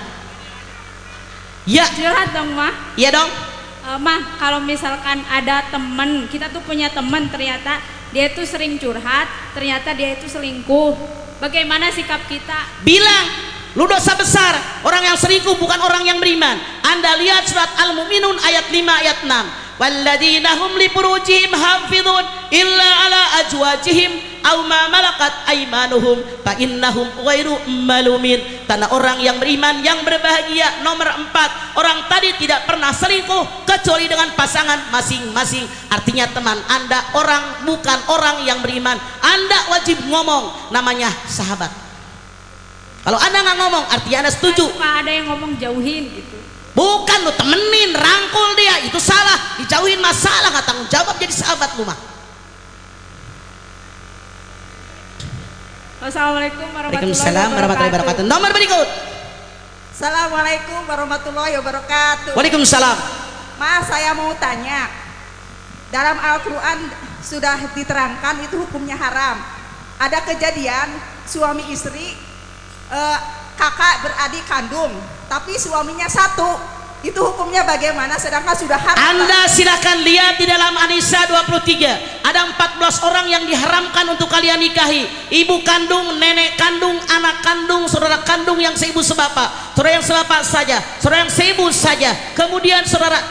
Ya. Curhat dong Mah. Iya dong. Mah, kalau misalkan ada temen, kita tuh punya temen ternyata dia tuh sering curhat, ternyata dia itu selingkuh. Bagaimana sikap kita? Bilang, lu dosa besar. Orang yang selingkuh bukan orang yang beriman. Anda lihat surat Al-Mu'minun ayat 5 ayat 6. Walladzina hum li furujihim hafizun illa ala azwajihim aw ma malakat aymanuhum fa innahum ghairu malumin. Tanda orang yang beriman yang berbahagia nomor 4. Orang tadi tidak pernah selingkuh kecuali dengan pasangan masing-masing. Artinya teman Anda orang bukan orang yang beriman. Anda wajib ngomong, namanya sahabat. Kalau Anda nggak ngomong artinya Anda setuju. Suka ada yang ngomong jauhin gitu. Bukan lu temenin, rangkul dia, itu salah. Dijauhin masalah, nggak tanggung jawab jadi sahabat lu mah. Assalamualaikum warahmatullahi warahmatullahi wabarakatuh. Nomor berikut. Assalamualaikum warahmatullahi wabarakatuh. Waalaikumsalam. Mas, saya mau tanya, dalam Al-Quran sudah diterangkan itu hukumnya haram. Ada kejadian suami istri, kakak beradik kandung, tapi suaminya satu, itu hukumnya bagaimana sedangkan sudah haram? Anda silakan lihat di dalam An-Nisa 23, ada 14 orang yang diharamkan untuk kalian nikahi. Ibu kandung, nenek kandung, anak kandung, saudara kandung yang seibu sebapak, saudara yang sebapak saja, saudara yang seibu saja, kemudian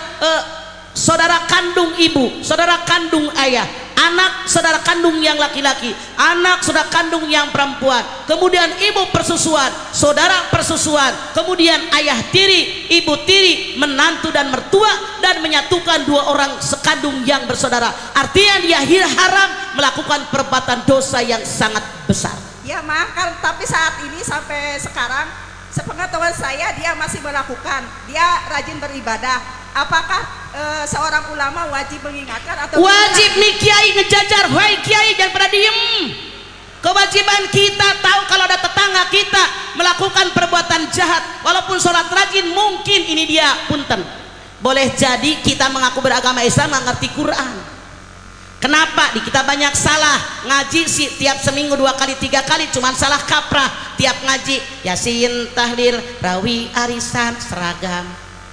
saudara kandung ibu, saudara kandung ayah, anak saudara kandung yang laki-laki, anak saudara kandung yang perempuan, kemudian ibu persusuan, saudara persusuan, kemudian ayah tiri, ibu tiri, menantu dan mertua, dan menyatukan dua orang sekandung yang bersaudara. Artinya dia haram melakukan perbuatan dosa yang sangat besar. Ya mah, kan tapi saat ini sampai sekarang sepengetahuan saya dia masih melakukan, dia rajin beribadah. Apakah seorang ulama wajib mengingatkan atau wajib nih kiai ngejajar, wahai kiai jangan pada diem. Kewajiban kita tahu kalau ada tetangga kita melakukan perbuatan jahat, walaupun sholat rajin, mungkin ini dia punten. Boleh jadi kita mengaku beragama Islam nggak ngerti Quran. Kenapa? Di kita banyak salah. Ngaji sih tiap seminggu 2 kali 3 kali cuman salah kaprah. Tiap ngaji Yasin, tahlil, rawi, arisan, seragam.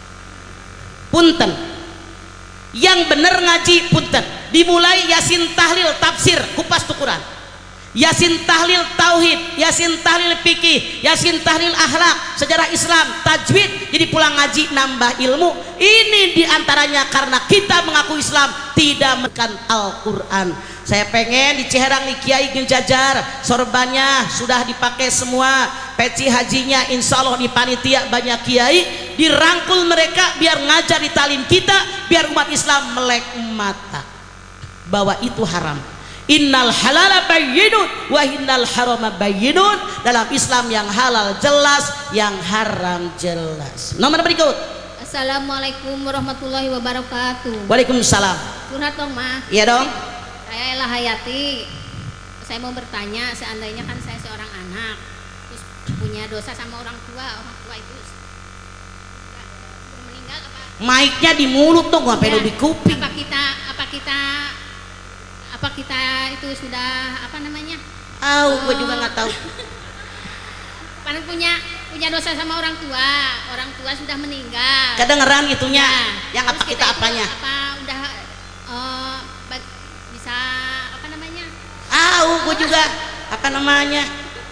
Punten. Yang bener ngaji punten. Dimulai Yasin, tahlil, tafsir, kupas tukuran. Yasin tahlil tauhid, Yasin tahlil fikih, Yasin tahlil akhlak, sejarah Islam, tajwid. Jadi pulang ngaji nambah ilmu. Ini diantaranya karena kita mengaku Islam tidak menekan Al-Quran. Saya pengen di Ciherang nih kiai genjajar, sorbannya sudah dipakai semua, peci hajinya insya Allah di panitia banyak kiai, dirangkul mereka biar ngajar di talim kita, biar umat Islam melek mata bahwa itu haram. Innal halala bayyinun wa innal harama bayyinun. Dalam Islam yang halal jelas, yang haram jelas. Nomor berikut. Assalamualaikum warahmatullahi wabarakatuh. Waalaikumsalam. Curhat dong Ma. Iya dong. Saya Ella Hayati. Saya mau bertanya, seandainya kan saya seorang anak terus punya dosa sama orang tua itu meninggal apa? Mic-nya di mulut dong, nggak perlu di kuping. Apa apa kita itu sudah apa namanya? Gue juga nggak tahu. Karena punya dosa sama orang tua sudah meninggal. Kedengeran itunya, yang Terus apa kita apanya? Apa udah bisa apa namanya? Gue juga apa namanya?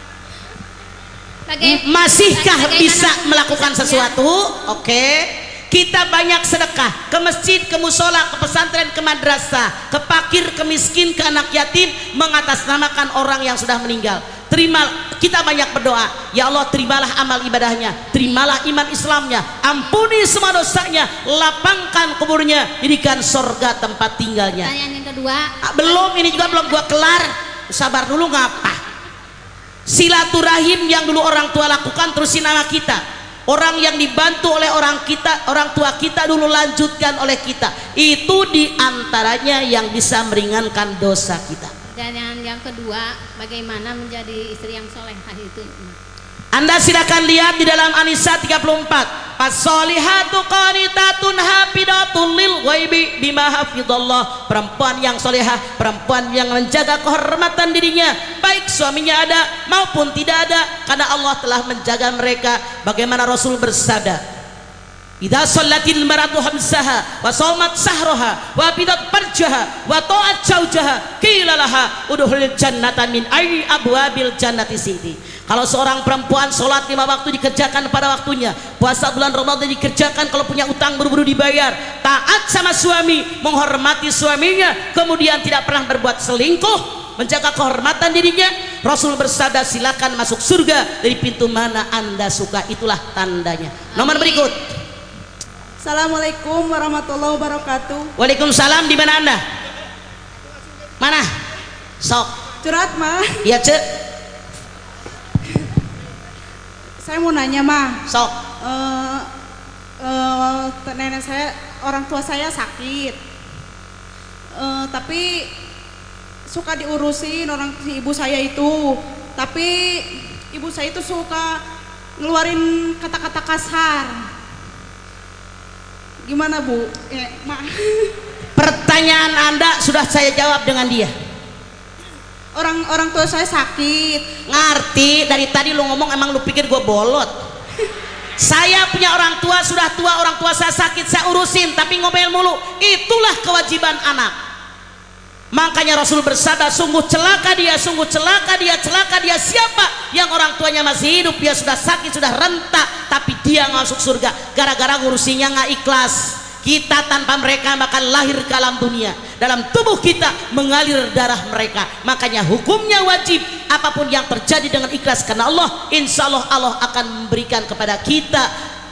Masihkah bisa melakukan sesuatu? Oke. Kita banyak sedekah ke masjid, ke musola, ke pesantren, ke madrasah, ke fakir, ke miskin, ke anak yatim, mengatasnamakan orang yang sudah meninggal. Kita banyak berdoa, ya Allah terimalah amal ibadahnya, terimalah iman Islamnya, ampuni semua dosanya, lapangkan kuburnya, jadikan surga tempat tinggalnya. Pertanyaan yang kedua. Belum, ini juga belum gua kelar. Sabar dulu ngapa? Silaturahim yang dulu orang tua lakukan terusin nama kita. Orang yang dibantu oleh orang tua kita dulu lanjutkan oleh kita. Itu diantaranya yang bisa meringankan dosa kita. Dan yang kedua, bagaimana menjadi istri yang solehah itu? Anda silakan lihat di dalam An-Nisa 34. As-solihatu qanitatun hafidatul lil ghaibi bima hafidallah. Perempuan yang solehah, perempuan yang menjaga kehormatan dirinya, baik suaminya ada maupun tidak ada, karena Allah telah menjaga mereka. Bagaimana Rasul bersabda, idza shallatil maratu hamsaha wa shamat sahraha wa bidat farjaha wa ta'at zaujaha qila laha udkhulil jannata min ayyi abwabil jannati siti. Kalau seorang perempuan sholat 5 waktu dikerjakan pada waktunya, puasa bulan Ramadan dikerjakan, kalau punya utang buru-buru dibayar, taat sama suami, menghormati suaminya, kemudian tidak pernah berbuat selingkuh, menjaga kehormatan dirinya, Rasul bersabda silakan masuk surga dari pintu mana Anda suka. Itulah tandanya. Nomor berikut. Assalamualaikum warahmatullahi wabarakatuh. Waalaikumsalam. Di mana Anda? Mana? Sok. Curhat mah. Iya Cek. Saya mau nanya mah. Sok. Nenek saya, orang tua saya sakit. Tapi suka diurusin si ibu saya itu. Tapi ibu saya itu suka ngeluarin kata-kata kasar. Gimana Bu? Pertanyaan Anda sudah saya jawab dengan dia. Orang tua saya sakit. Ngerti, dari tadi lu ngomong emang lu pikir gue bolot. Saya punya orang tua, sudah tua, orang tua saya sakit, saya urusin, tapi ngomel mulu. Itulah kewajiban anak. Makanya Rasul bersabda, sungguh celaka dia, sungguh celaka dia, celaka dia. Siapa yang orang tuanya masih hidup, dia sudah sakit, sudah rentak, tapi dia nggak masuk surga gara-gara ngurusinya nggak ikhlas. Kita tanpa mereka bakal lahir ke alam dunia, dalam tubuh kita mengalir darah mereka. Makanya hukumnya wajib, apapun yang terjadi dengan ikhlas karena Allah, insya Allah Allah akan memberikan kepada kita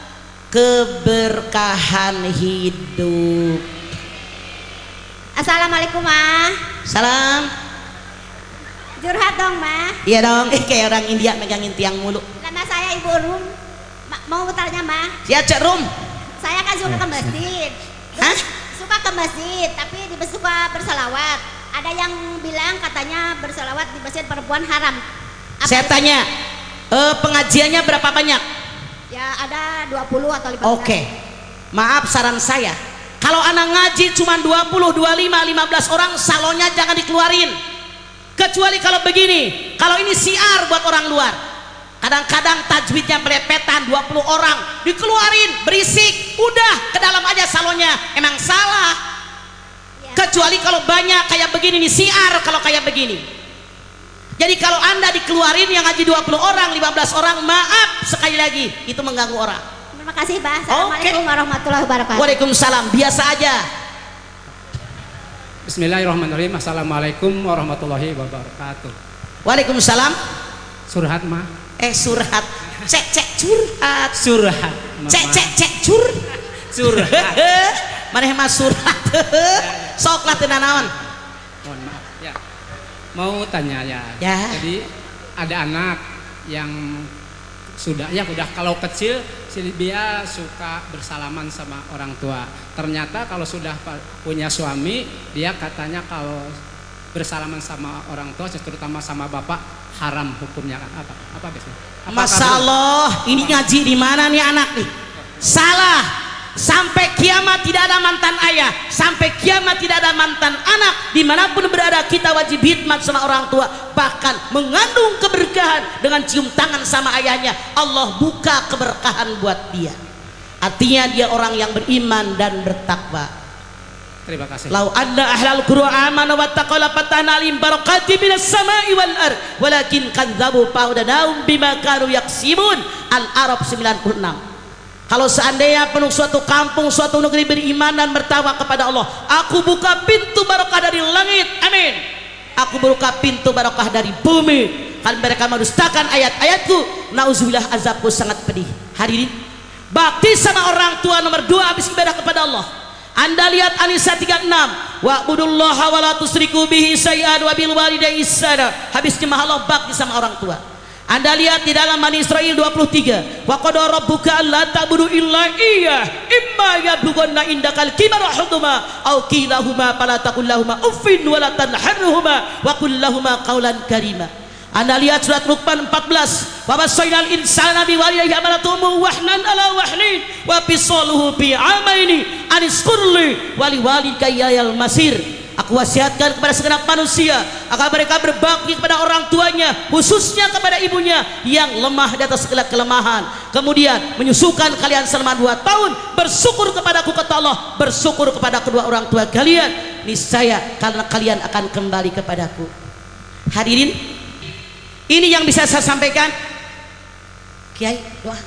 keberkahan hidup. Assalamualaikum Ma. Salam. Curhat dong Ma. Iya dong, kayak orang India megangin tiang mulu. Nama saya Ibu Rum. Mau tanya Ma. Ya Cek Rum. Saya kan suka ke masjid. Hah? Suka ke masjid, tapi suka berselawat. Ada yang bilang katanya berselawat di masjid perempuan haram. Saya tanya, pengajiannya berapa banyak? Ya ada 20 atau 15. Oke. Maaf saran saya. Kalau anak ngaji cuma 20, 25, 15 orang, salonnya jangan dikeluarin. Kecuali kalau begini, kalau ini siar buat orang luar. Kadang-kadang tajwidnya melepetan, 20 orang dikeluarin, berisik, udah ke dalam aja salonnya. Emang salah ya. Kecuali kalau banyak kayak begini nih, siar kalau kayak begini. Jadi kalau Anda dikeluarin yang ngaji 20 orang, 15 orang, maaf sekali lagi, itu mengganggu orang. Terima kasih Pak. Assalamualaikum warahmatullahi wabarakatuh. Waalaikumsalam. Biasa aja. Bismillahirrahmanirrahim. Assalamualaikum warahmatullahi wabarakatuh. Waalaikumsalam. Surhat Ma. Surhat. Cek curhat. Surhat. Cek Surhat. Maneh mah surhat. Sok lah teu nanaon. Mohon maaf ya. Mau tanya ya. Jadi ada anak yang sudah kalau kecil dia suka bersalaman sama orang tua. Ternyata kalau sudah punya suami, dia katanya kalau bersalaman sama orang tua, terutama sama bapak, haram hukumnya kan? Apa biasanya? Masya Allah, ini ngaji di mana nih anak nih? Salah. Sampai kiamat tidak ada mantan ayah, sampai kiamat tidak ada mantan anak. Dimanapun berada kita wajib khidmat sama orang tua, bahkan mengandung keberkahan dengan cium tangan sama ayahnya. Allah buka keberkahan buat dia. Artinya dia orang yang beriman dan bertakwa. Terima kasih. Lau anna ahlal qura amanu wattaqaw la fatahna alayhim barakatin minas sama'i wal ard walakin kadzdzabu fa'udnahum bima kanu yaksibun. Al-Araf 96. Kalau seandainya penuh suatu kampung, suatu negeri beriman dan bertakwa kepada Allah, aku buka pintu barokah dari langit, amin. Aku buka pintu barokah dari bumi. Kalau mereka mendustakan ayat-ayatku, nauzubillah, azabku sangat pedih. Hadirin, bakti sama orang tua nomor 2 habis ibadah kepada Allah. Anda lihat An-Nisa 36, wa'budullaha wa la tusyriku bihi syai'an wa bil walidayni ihsana. Habisnya Allah bakti sama orang tua. Anda lihat di dalam Bani Israil 23, wa qada rabbuka alla ta'budu illa iyyah imma yablughanna indakal kibara ahaduhuma aw kilahuma fala taqul lahumu uffin wa la tanharhuma wa qul lahumu qawlan karima. Anda lihat surat Luqman 14, wa wasainal insana biwalidayhi hamalatuhu wahnan ala wahnin wa fisaluhu bi amaini anisqurli wa liwalidayya masir. Aku wasiatkan kepada segenap manusia agar mereka berbakti kepada orang tuanya, khususnya kepada ibunya yang lemah di atas segala kelemahan. Kemudian menyusukan kalian selama 2 tahun, bersyukur kepadaku, kata Allah, bersyukur kepada kedua orang tua kalian, niscaya karena kalian akan kembali kepadaku. Hadirin, ini yang bisa saya sampaikan. Kiai, doa.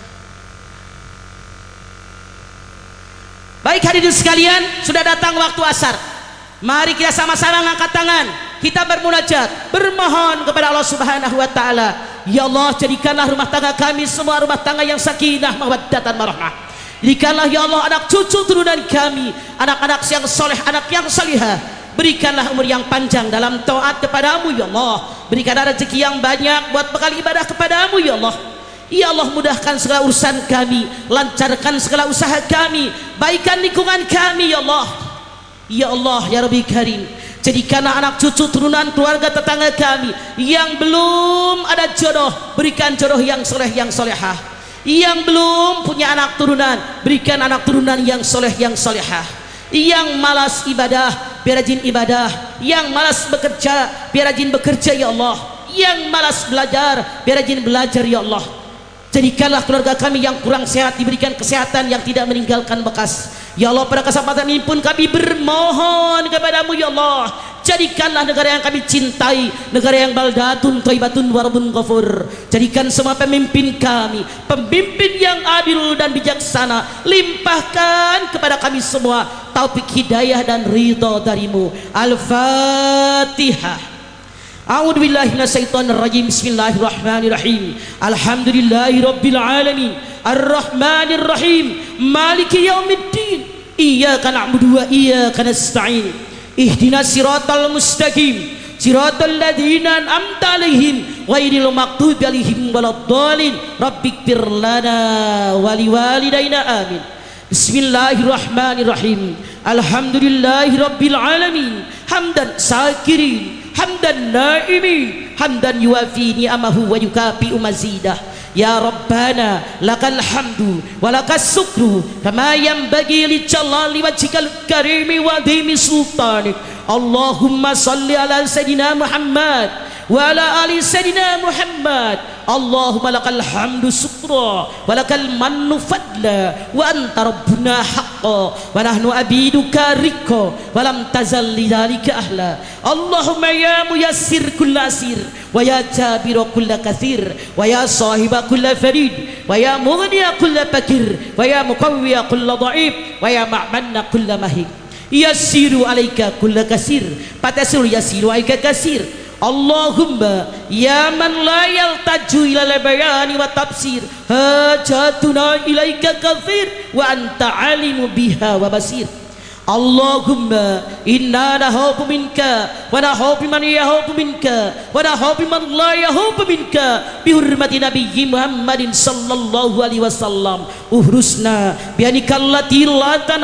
Baik hadirin sekalian, sudah datang waktu asar. Mari kita sama-sama angkat tangan, kita bermunajat, bermohon kepada Allah Subhanahu wa taala. Ya Allah, jadikanlah rumah tangga kami semua rumah tangga yang sakinah, mawaddatan, warahmah. Jadikanlah ya Allah anak cucu turunan kami, anak-anak yang soleh, anak yang salihah. Berikanlah umur yang panjang dalam taat kepadamu ya Allah. Berikanlah rezeki yang banyak buat bekal ibadah kepadamu ya Allah. Ya Allah, mudahkan segala urusan kami, lancarkan segala usaha kami, baikkan lingkungan kami ya Allah. Ya Allah ya Rabbi Karim, jadikanlah anak cucu turunan keluarga tetangga kami yang belum ada jodoh, berikan jodoh yang soleh yang solehah. Yang belum punya anak turunan, berikan anak turunan yang soleh yang solehah. Yang malas ibadah, biar rajin ibadah. Yang malas bekerja, biar rajin bekerja ya Allah. Yang malas belajar, biar rajin belajar ya Allah. Jadikanlah keluarga kami yang kurang sehat diberikan kesehatan yang tidak meninggalkan bekas. Ya Allah, pada kesempatan ini pun kami bermohon kepadamu ya Allah, jadikanlah negara yang kami cintai negara yang baldatun thayyibatun warabun ghafur. Jadikan semua pemimpin kami pemimpin yang adil dan bijaksana. Limpahkan kepada kami semua taufik hidayah dan ridha darimu. Al-Fatihah. A'udzu billahi minasyaitonir rajim. Bismillahirrahmanirrahim. Alhamdulillahi rabbil alamin. Ar-Rahmanir Rahim. Maliki yaumiddin. Iyyaka na'budu wa iyyaka nasta'in. Ihdinas siratal mustaqim. Siratal ladzina an'amta 'alaihim ghairil maghdubi 'alaihim waladdallin. Rabbighfir lana wa liwalidayna amin. Bismillahirrahmanirrahim. Alhamdulillahi rabbil alamin. Hamdan syakirin, hamdan naimin, hamdan yuafi ni'amahu wa yukafi'u mazidah. Ya Rabbana lakal hamdu wa lakas sukru kama yanbaghi li jalali wajhikal karimi wa dhimi sultanik. Allahumma salli ala sayyidina Muhammad wa ala ali sayyidina Muhammad. Allahumma lakal hamdu sukra wa lakal mannu fadla wa anta rabbuna haqqa wa nahnu abiduka rikka wa lam tazal lidzalika ahla. Allahumma ya muyassir kulla asir wa ya jabira kulla kathir wa ya sahiba kulla farid wa ya mughniya kulla fakir wa ya muqawwiya kulla dha'if wa ya ma'manna kulla mahik. Yassiru alaika kulla kasir fatasiru yassiru alaika kasir. Allahumma ya man la yaltaju ila bayani wa tafsir hajatuna ilaika kathir wa anta alimu biha wa basir. Allahumma inna nahubu minka wa nahubu man yahubu minka wa nahubu man la yahubu minka bi hurmati nabiyyi Muhammadin sallallahu alaihi wasallam. Uhrusna bi anikallati la tanam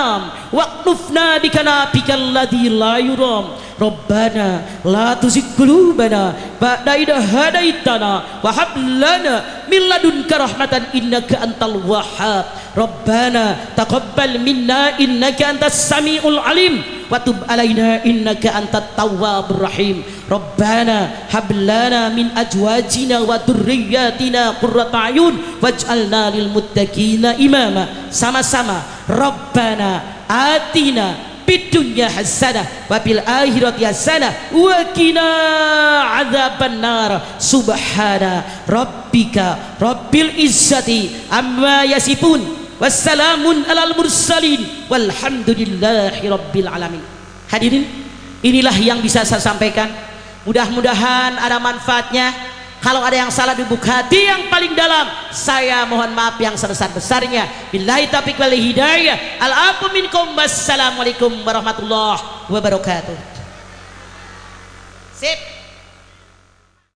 waqnufna bikanafika alladzi la yuram. Rabbana la tuzigh qulubana ba'da idh hadaitana wa hab lana min ladunka rahmatan innaka antal wahhab. Rabbana taqabbal minna innaka antas samiul alim wa tub alaina innaka antat tawwabur rahim. Rabbana hab lana min azwajina wa dhurriyyatina qurrata a'yun waj'alna lil muttaqina imama. Sama-sama. Rabbana atina bidunya hasanah wa bil akhirati hasanah wa qina adzabannar. Subhana rabbika rabbil izzati amma yasifun wassalamun alal mursalin walhamdulillahi rabbil alamin. Hadirin, inilah yang bisa saya sampaikan. Mudah-mudahan ada manfaatnya. Kalau ada yang salah di lubuk hati yang paling dalam, saya mohon maaf yang sebesar-besarnya. Billahi taufiq wal hidayah. Al-afu minkum. Wassalamualaikum warahmatullahi wabarakatuh. Sip.